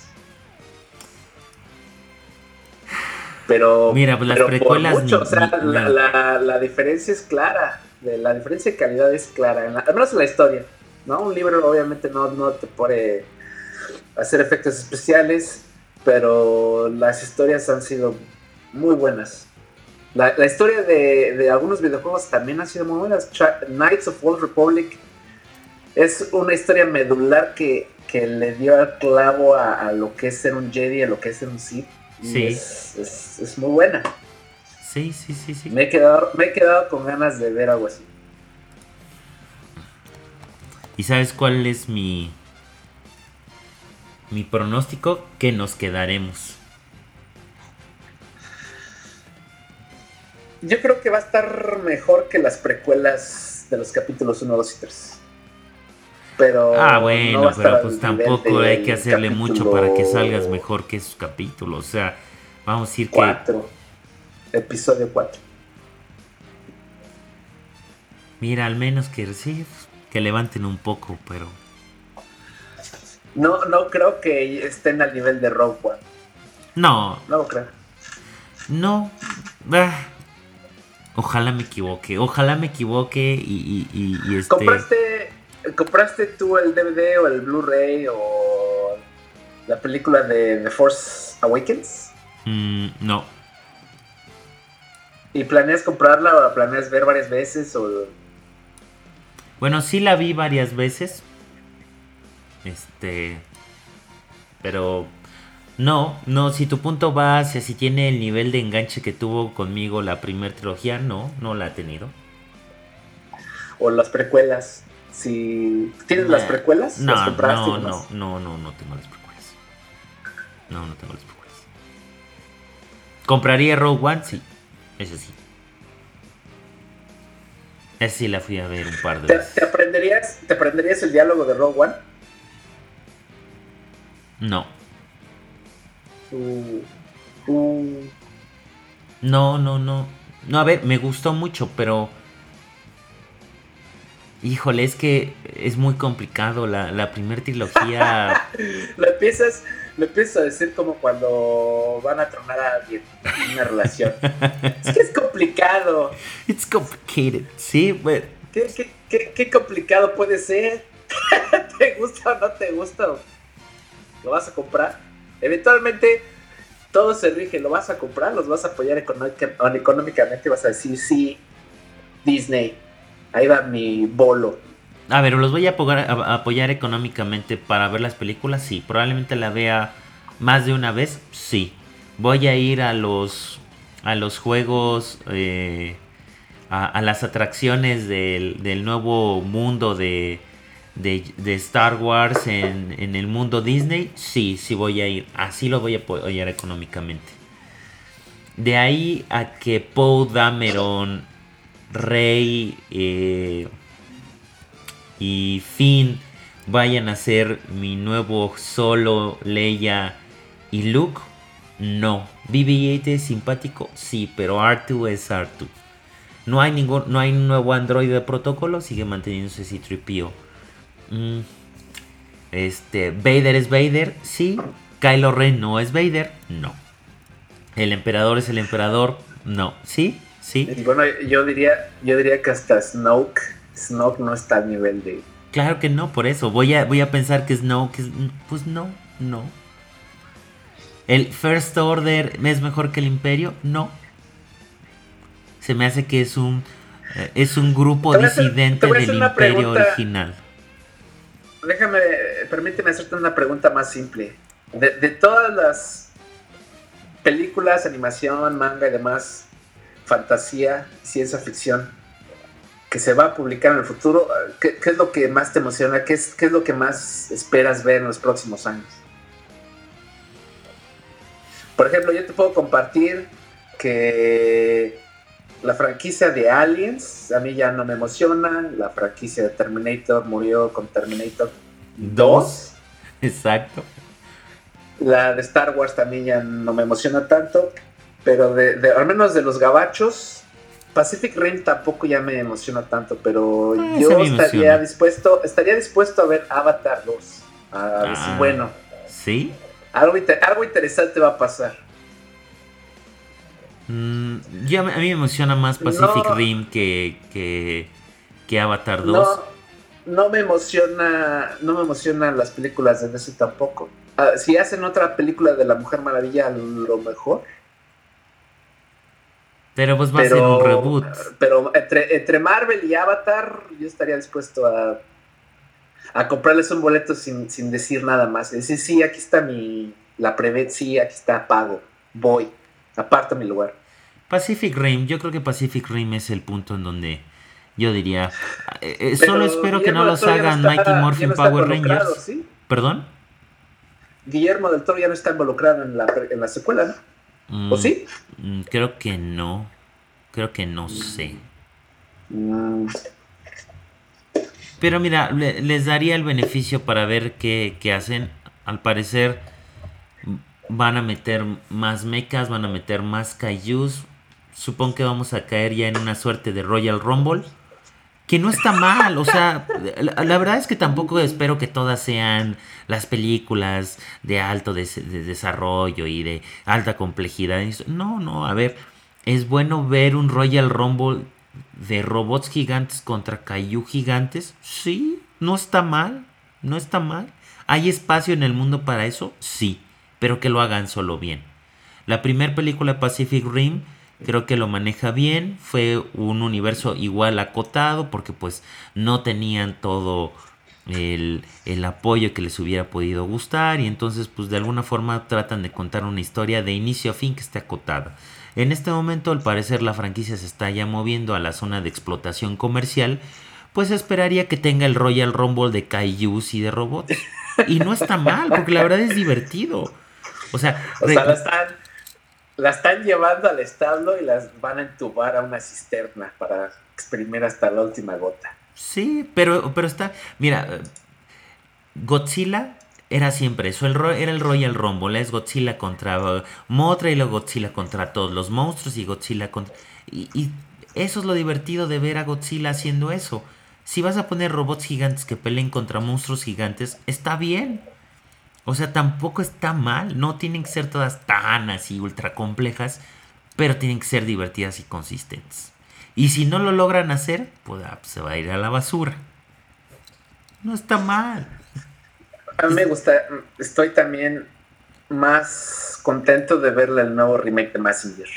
Pero, Mira, pues las pero precuelas por mucho, ni- o sea, ni- la diferencia es clara. La diferencia de calidad es clara, al menos en la historia, ¿no? Un libro obviamente no te puede hacer efectos especiales, pero las historias han sido muy buenas. La historia de algunos videojuegos también ha sido muy buena. Knights of Old Republic es una historia medular que le dio al clavo a lo que es ser un Jedi, a lo que es ser un Sith. Y Sí. es muy buena. Sí. Me he quedado con ganas de ver algo así. ¿Y sabes cuál es mi pronóstico? Que nos quedaremos. Yo creo que va a estar mejor que las precuelas de los capítulos 1, 2 y 3. Pero Bueno, no va a estar pero al pues nivel tampoco hay del que hacerle mucho para que salgas capítulo mejor que esos capítulos. O sea, vamos a decir que 4. Episodio 4. mira, al menos que sí, que levanten un poco, pero No creo que estén al nivel de Rogue One. no, No lo creo. no. ah, Ojalá me equivoque y ¿Compraste tú el DVD o el Blu-ray o la película de The Force Awakens? No. ¿Y planeas comprarla o la planeas ver varias veces? Bueno, sí la vi varias veces. Pero no, si tu punto va hacia si tiene el nivel de enganche que tuvo conmigo la primera trilogía, no la ha tenido. ¿O las precuelas? Si tienes las precuelas, No, las compraste y no demás. tengo las precuelas. No tengo las precuelas. ¿Compraría Rogue One? Sí, eso sí. Esa sí la fui a ver un par de veces. ¿Te aprenderías el diálogo de Rogue One? No. No. No, a ver, me gustó mucho, pero híjole, es que es muy complicado la primera trilogía. Lo empiezas a decir como cuando van a tronar a alguien en una relación. Es que es complicado. It's complicated, sí, but ¿Qué complicado puede ser? ¿Te gusta o no te gusta? ¿Lo vas a comprar? Eventualmente todo se rige. ¿Lo vas a comprar? ¿Los vas a apoyar económicamente? Vas a decir, sí, Disney, ahí va mi bolo. a ver, los voy a apoyar económicamente para ver las películas, sí. Probablemente la vea más de una vez, sí. Voy a ir a los juegos, a las atracciones del nuevo mundo de Star Wars en el mundo Disney, sí voy a ir. Así lo voy a apoyar económicamente. De ahí a que Poe Dameron, Rey y Finn vayan a ser mi nuevo Solo, Leia y Luke, no. BB-8 es simpático, sí, pero R2 es R2. No hay un nuevo androide de protocolo, sigue manteniéndose C-3PO. Vader es Vader, sí. Kylo Ren no es Vader, no. El emperador es el emperador, no. Sí. Y bueno, yo diría que hasta Snoke no está al nivel de... Claro que no, por eso. Voy a pensar que Snoke pues no. ¿El First Order es mejor que el Imperio? No. Se me hace que es un grupo disidente del Imperio original. Permíteme hacerte una pregunta más simple. De todas las películas, animación, manga y demás, fantasía, ciencia ficción, que se va a publicar en el futuro, ¿qué es lo que más te emociona? ¿Qué es lo que más esperas ver en los próximos años? Por ejemplo, yo te puedo compartir que la franquicia de Aliens a mí ya no me emociona. La franquicia de Terminator murió con Terminator 2. Exacto. La de Star Wars también ya no me emociona tanto. Pero al menos de los gabachos, Pacific Rim tampoco ya me emociona tanto. Pero yo estaría dispuesto a ver Avatar 2. A ver si, bueno. ¿Sí? Algo interesante va a pasar. A mí me emociona más Pacific Rim que Avatar 2. No me emocionan las películas de DC tampoco. Si hacen otra película de la Mujer Maravilla, a lo mejor. Pero pues va a ser un reboot. Pero entre Marvel y Avatar, yo estaría dispuesto a comprarles un boleto sin decir nada más. Decir, sí, aquí está la preventa, sí, aquí está, pago, voy, aparto mi lugar. Pacific Rim, yo creo que Pacific Rim es el punto en donde yo diría, solo espero que no los hagan Mighty Morphin Power Rangers. ¿Sí? ¿Perdón? Guillermo del Toro ya no está involucrado en la secuela, ¿no? ¿O sí? Creo que no. Creo que no sé. Mm, Pero mira, les daría el beneficio para ver qué hacen. Al parecer van a meter más mechas, van a meter más kaijus. Supongo que vamos a caer ya en una suerte de Royal Rumble. Que no está mal, o sea, la verdad es que tampoco espero que todas sean las películas de alto de desarrollo y de alta complejidad. No, a ver, es bueno ver un Royal Rumble de robots gigantes contra Kaiju gigantes. Sí, no está mal, no está mal. ¿Hay espacio en el mundo para eso? Sí, pero que lo hagan solo bien. La primera película Pacific Rim creo que lo maneja bien. Fue un universo igual acotado porque pues no tenían todo el apoyo que les hubiera podido gustar. Y entonces pues de alguna forma tratan de contar una historia de inicio a fin que esté acotada. En este momento al parecer la franquicia se está ya moviendo a la zona de explotación comercial. Pues esperaría que tenga el Royal Rumble de kaijus y de robots. Y no está mal porque la verdad es divertido. O sea, la están llevando al establo y las van a entubar a una cisterna para exprimir hasta la última gota. Sí, pero está... Mira, Godzilla era siempre eso. Era el Royal Rumble. Es Godzilla contra Mothra y luego Godzilla contra todos los monstruos y Godzilla contra... Y eso es lo divertido de ver a Godzilla haciendo eso. Si vas a poner robots gigantes que peleen contra monstruos gigantes, está bien. O sea, tampoco está mal. No tienen que ser todas tan así ultra complejas, pero tienen que ser divertidas y consistentes. Y si no lo logran hacer, pues se va a ir a la basura. No está mal. A mí me gusta. Estoy también más contento de verle el nuevo remake de Mazinger.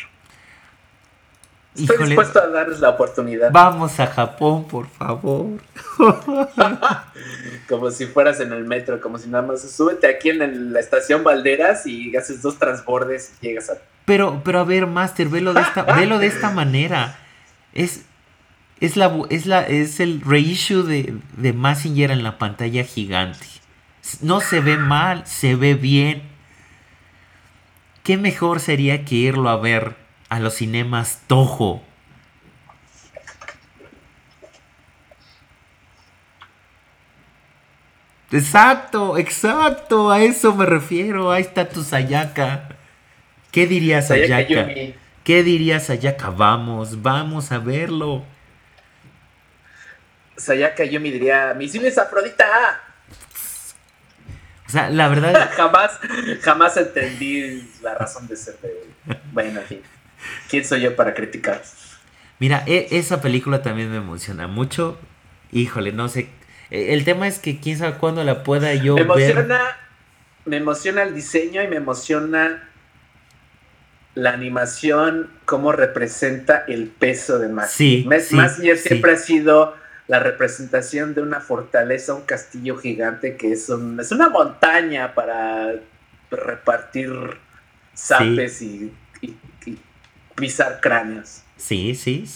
Estoy dispuesto a darles la oportunidad. Vamos a Japón, por favor. Como si fueras en el metro, como si nada más súbete aquí en la estación Valderas y haces 2 transbordes y llegas a... Pero a ver, Master, velo de esta manera. Es el reissue de Mazinger en la pantalla gigante. No se ve mal, se ve bien. ¿Qué mejor sería que irlo a ver a los cinemas Toho? Exacto, a eso me refiero. Ahí está tu Sayaka. ¿Qué dirías, Sayaka? ¿Qué dirías, Sayaka? Vamos a verlo. Sayaka Yumi diría, misiles Afrodita. O sea, la verdad... jamás entendí la razón de ser de... Bueno, en fin. ¿Quién soy yo para criticar? Mira, esa película también me emociona mucho. Híjole, no sé. El tema es que quién sabe cuándo la pueda yo ver. Me emociona el diseño y me emociona la animación, cómo representa el peso de Mazinger. Mazinger siempre ha sido la representación de una fortaleza, un castillo gigante que es una montaña para repartir zapes y pisar cráneos. Sí,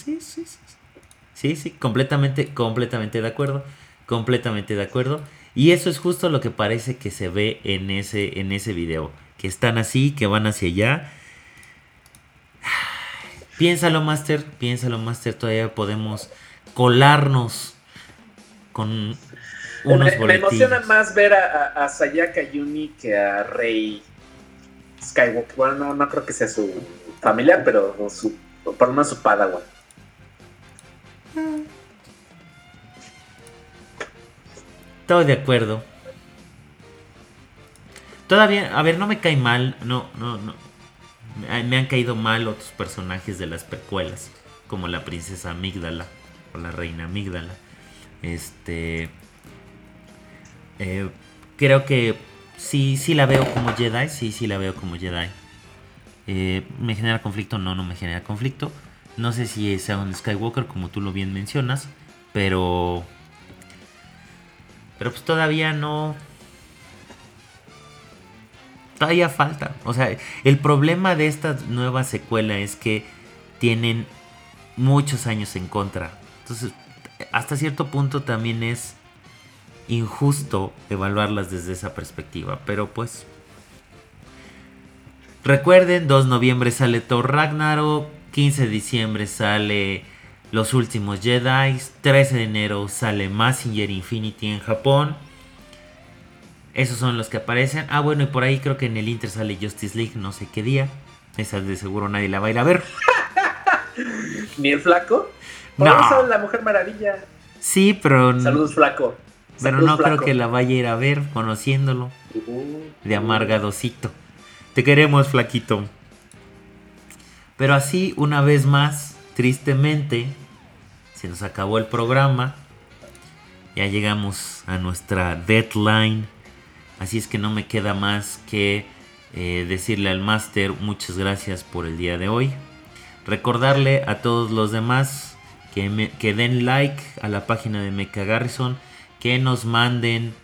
completamente de acuerdo. Completamente de acuerdo. Y eso es justo lo que parece que se ve en ese video. Que están así, que van hacia allá. Piénsalo, Master. Todavía podemos colarnos con unos boletines. Me emociona más ver a Sayaka Yumi que a Rey Skywalker. Bueno, no creo que sea su familia, pero por lo menos su Padawan. Estoy de acuerdo. Todavía, a ver, no me cae mal. No. Me han caído mal otros personajes de las precuelas, como la princesa Amígdala o la reina Amígdala. Creo que sí la veo como Jedi. Sí la veo como Jedi. ¿Me genera conflicto? No me genera conflicto. No sé si sea un Skywalker, como tú lo bien mencionas, pero pues todavía no. Todavía falta. O sea, el problema de esta nueva secuela es que tienen muchos años en contra. Entonces, hasta cierto punto también es injusto evaluarlas desde esa perspectiva. Pero pues, recuerden, 2 de noviembre sale Thor Ragnarok. 15 de diciembre sale Los Últimos Jedi. 13 de enero sale Mazinger Infinity en Japón. Esos son los que aparecen. Ah, bueno, y por ahí creo que en el Inter sale Justice League, no sé qué día. Esa de seguro nadie la va a ir a ver. ¿Ni el flaco? No. Vamos a la Mujer Maravilla. Sí, pero... Saludos, flaco. Pero Saludos, no creo flaco. que la vaya a ir a ver, conociéndolo. De amargadocito. Te queremos, flaquito. Pero así, una vez más, tristemente, se nos acabó el programa. Ya llegamos a nuestra deadline. Así es que no me queda más que decirle al máster muchas gracias por el día de hoy. Recordarle a todos los demás que den like a la página de Mecha Garrison. Que nos manden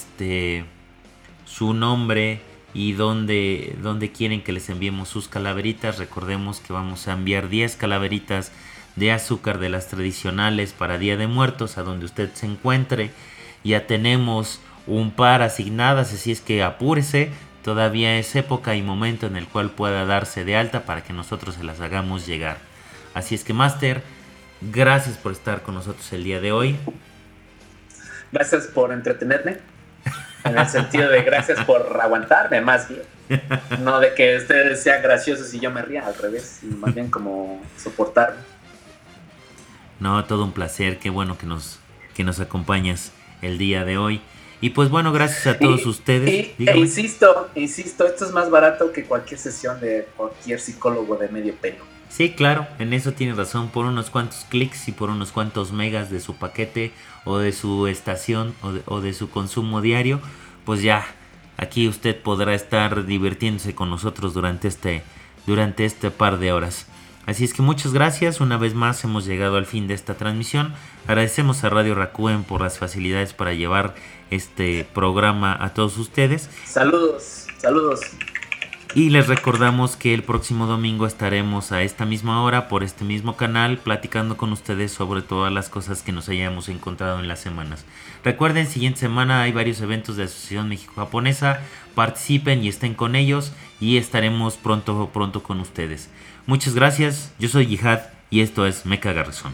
su nombre y dónde quieren que les enviemos sus calaveritas. Recordemos que vamos a enviar 10 calaveritas de azúcar de las tradicionales para Día de Muertos a donde usted se encuentre. Ya tenemos un par asignadas, así es que apúrese. Todavía es época y momento en el cual pueda darse de alta para que nosotros se las hagamos llegar. Así es que, Master, gracias por estar con nosotros el día de hoy. Gracias por entretenerme. En el sentido de gracias por aguantarme, más bien. No de que ustedes sean graciosos y yo me ría, al revés. Sino más bien como soportarme. No, todo un placer. Qué bueno que nos acompañas el día de hoy. Y pues bueno, gracias a todos ustedes. Insisto, esto es más barato que cualquier sesión de cualquier psicólogo de medio pelo. Sí, claro, en eso tiene razón. Por unos cuantos clics y por unos cuantos megas de su paquete o de su estación o de su consumo diario, pues ya, aquí usted podrá estar divirtiéndose con nosotros durante este par de horas. Así es que muchas gracias, una vez más hemos llegado al fin de esta transmisión. Agradecemos a Radio Rakuen por las facilidades para llevar este programa a todos ustedes. Saludos. Y les recordamos que el próximo domingo estaremos a esta misma hora por este mismo canal platicando con ustedes sobre todas las cosas que nos hayamos encontrado en las semanas. Recuerden, siguiente semana hay varios eventos de Asociación México-Japonesa. Participen y estén con ellos y estaremos pronto con ustedes. Muchas gracias, yo soy Jihad y esto es Mecha Garrison.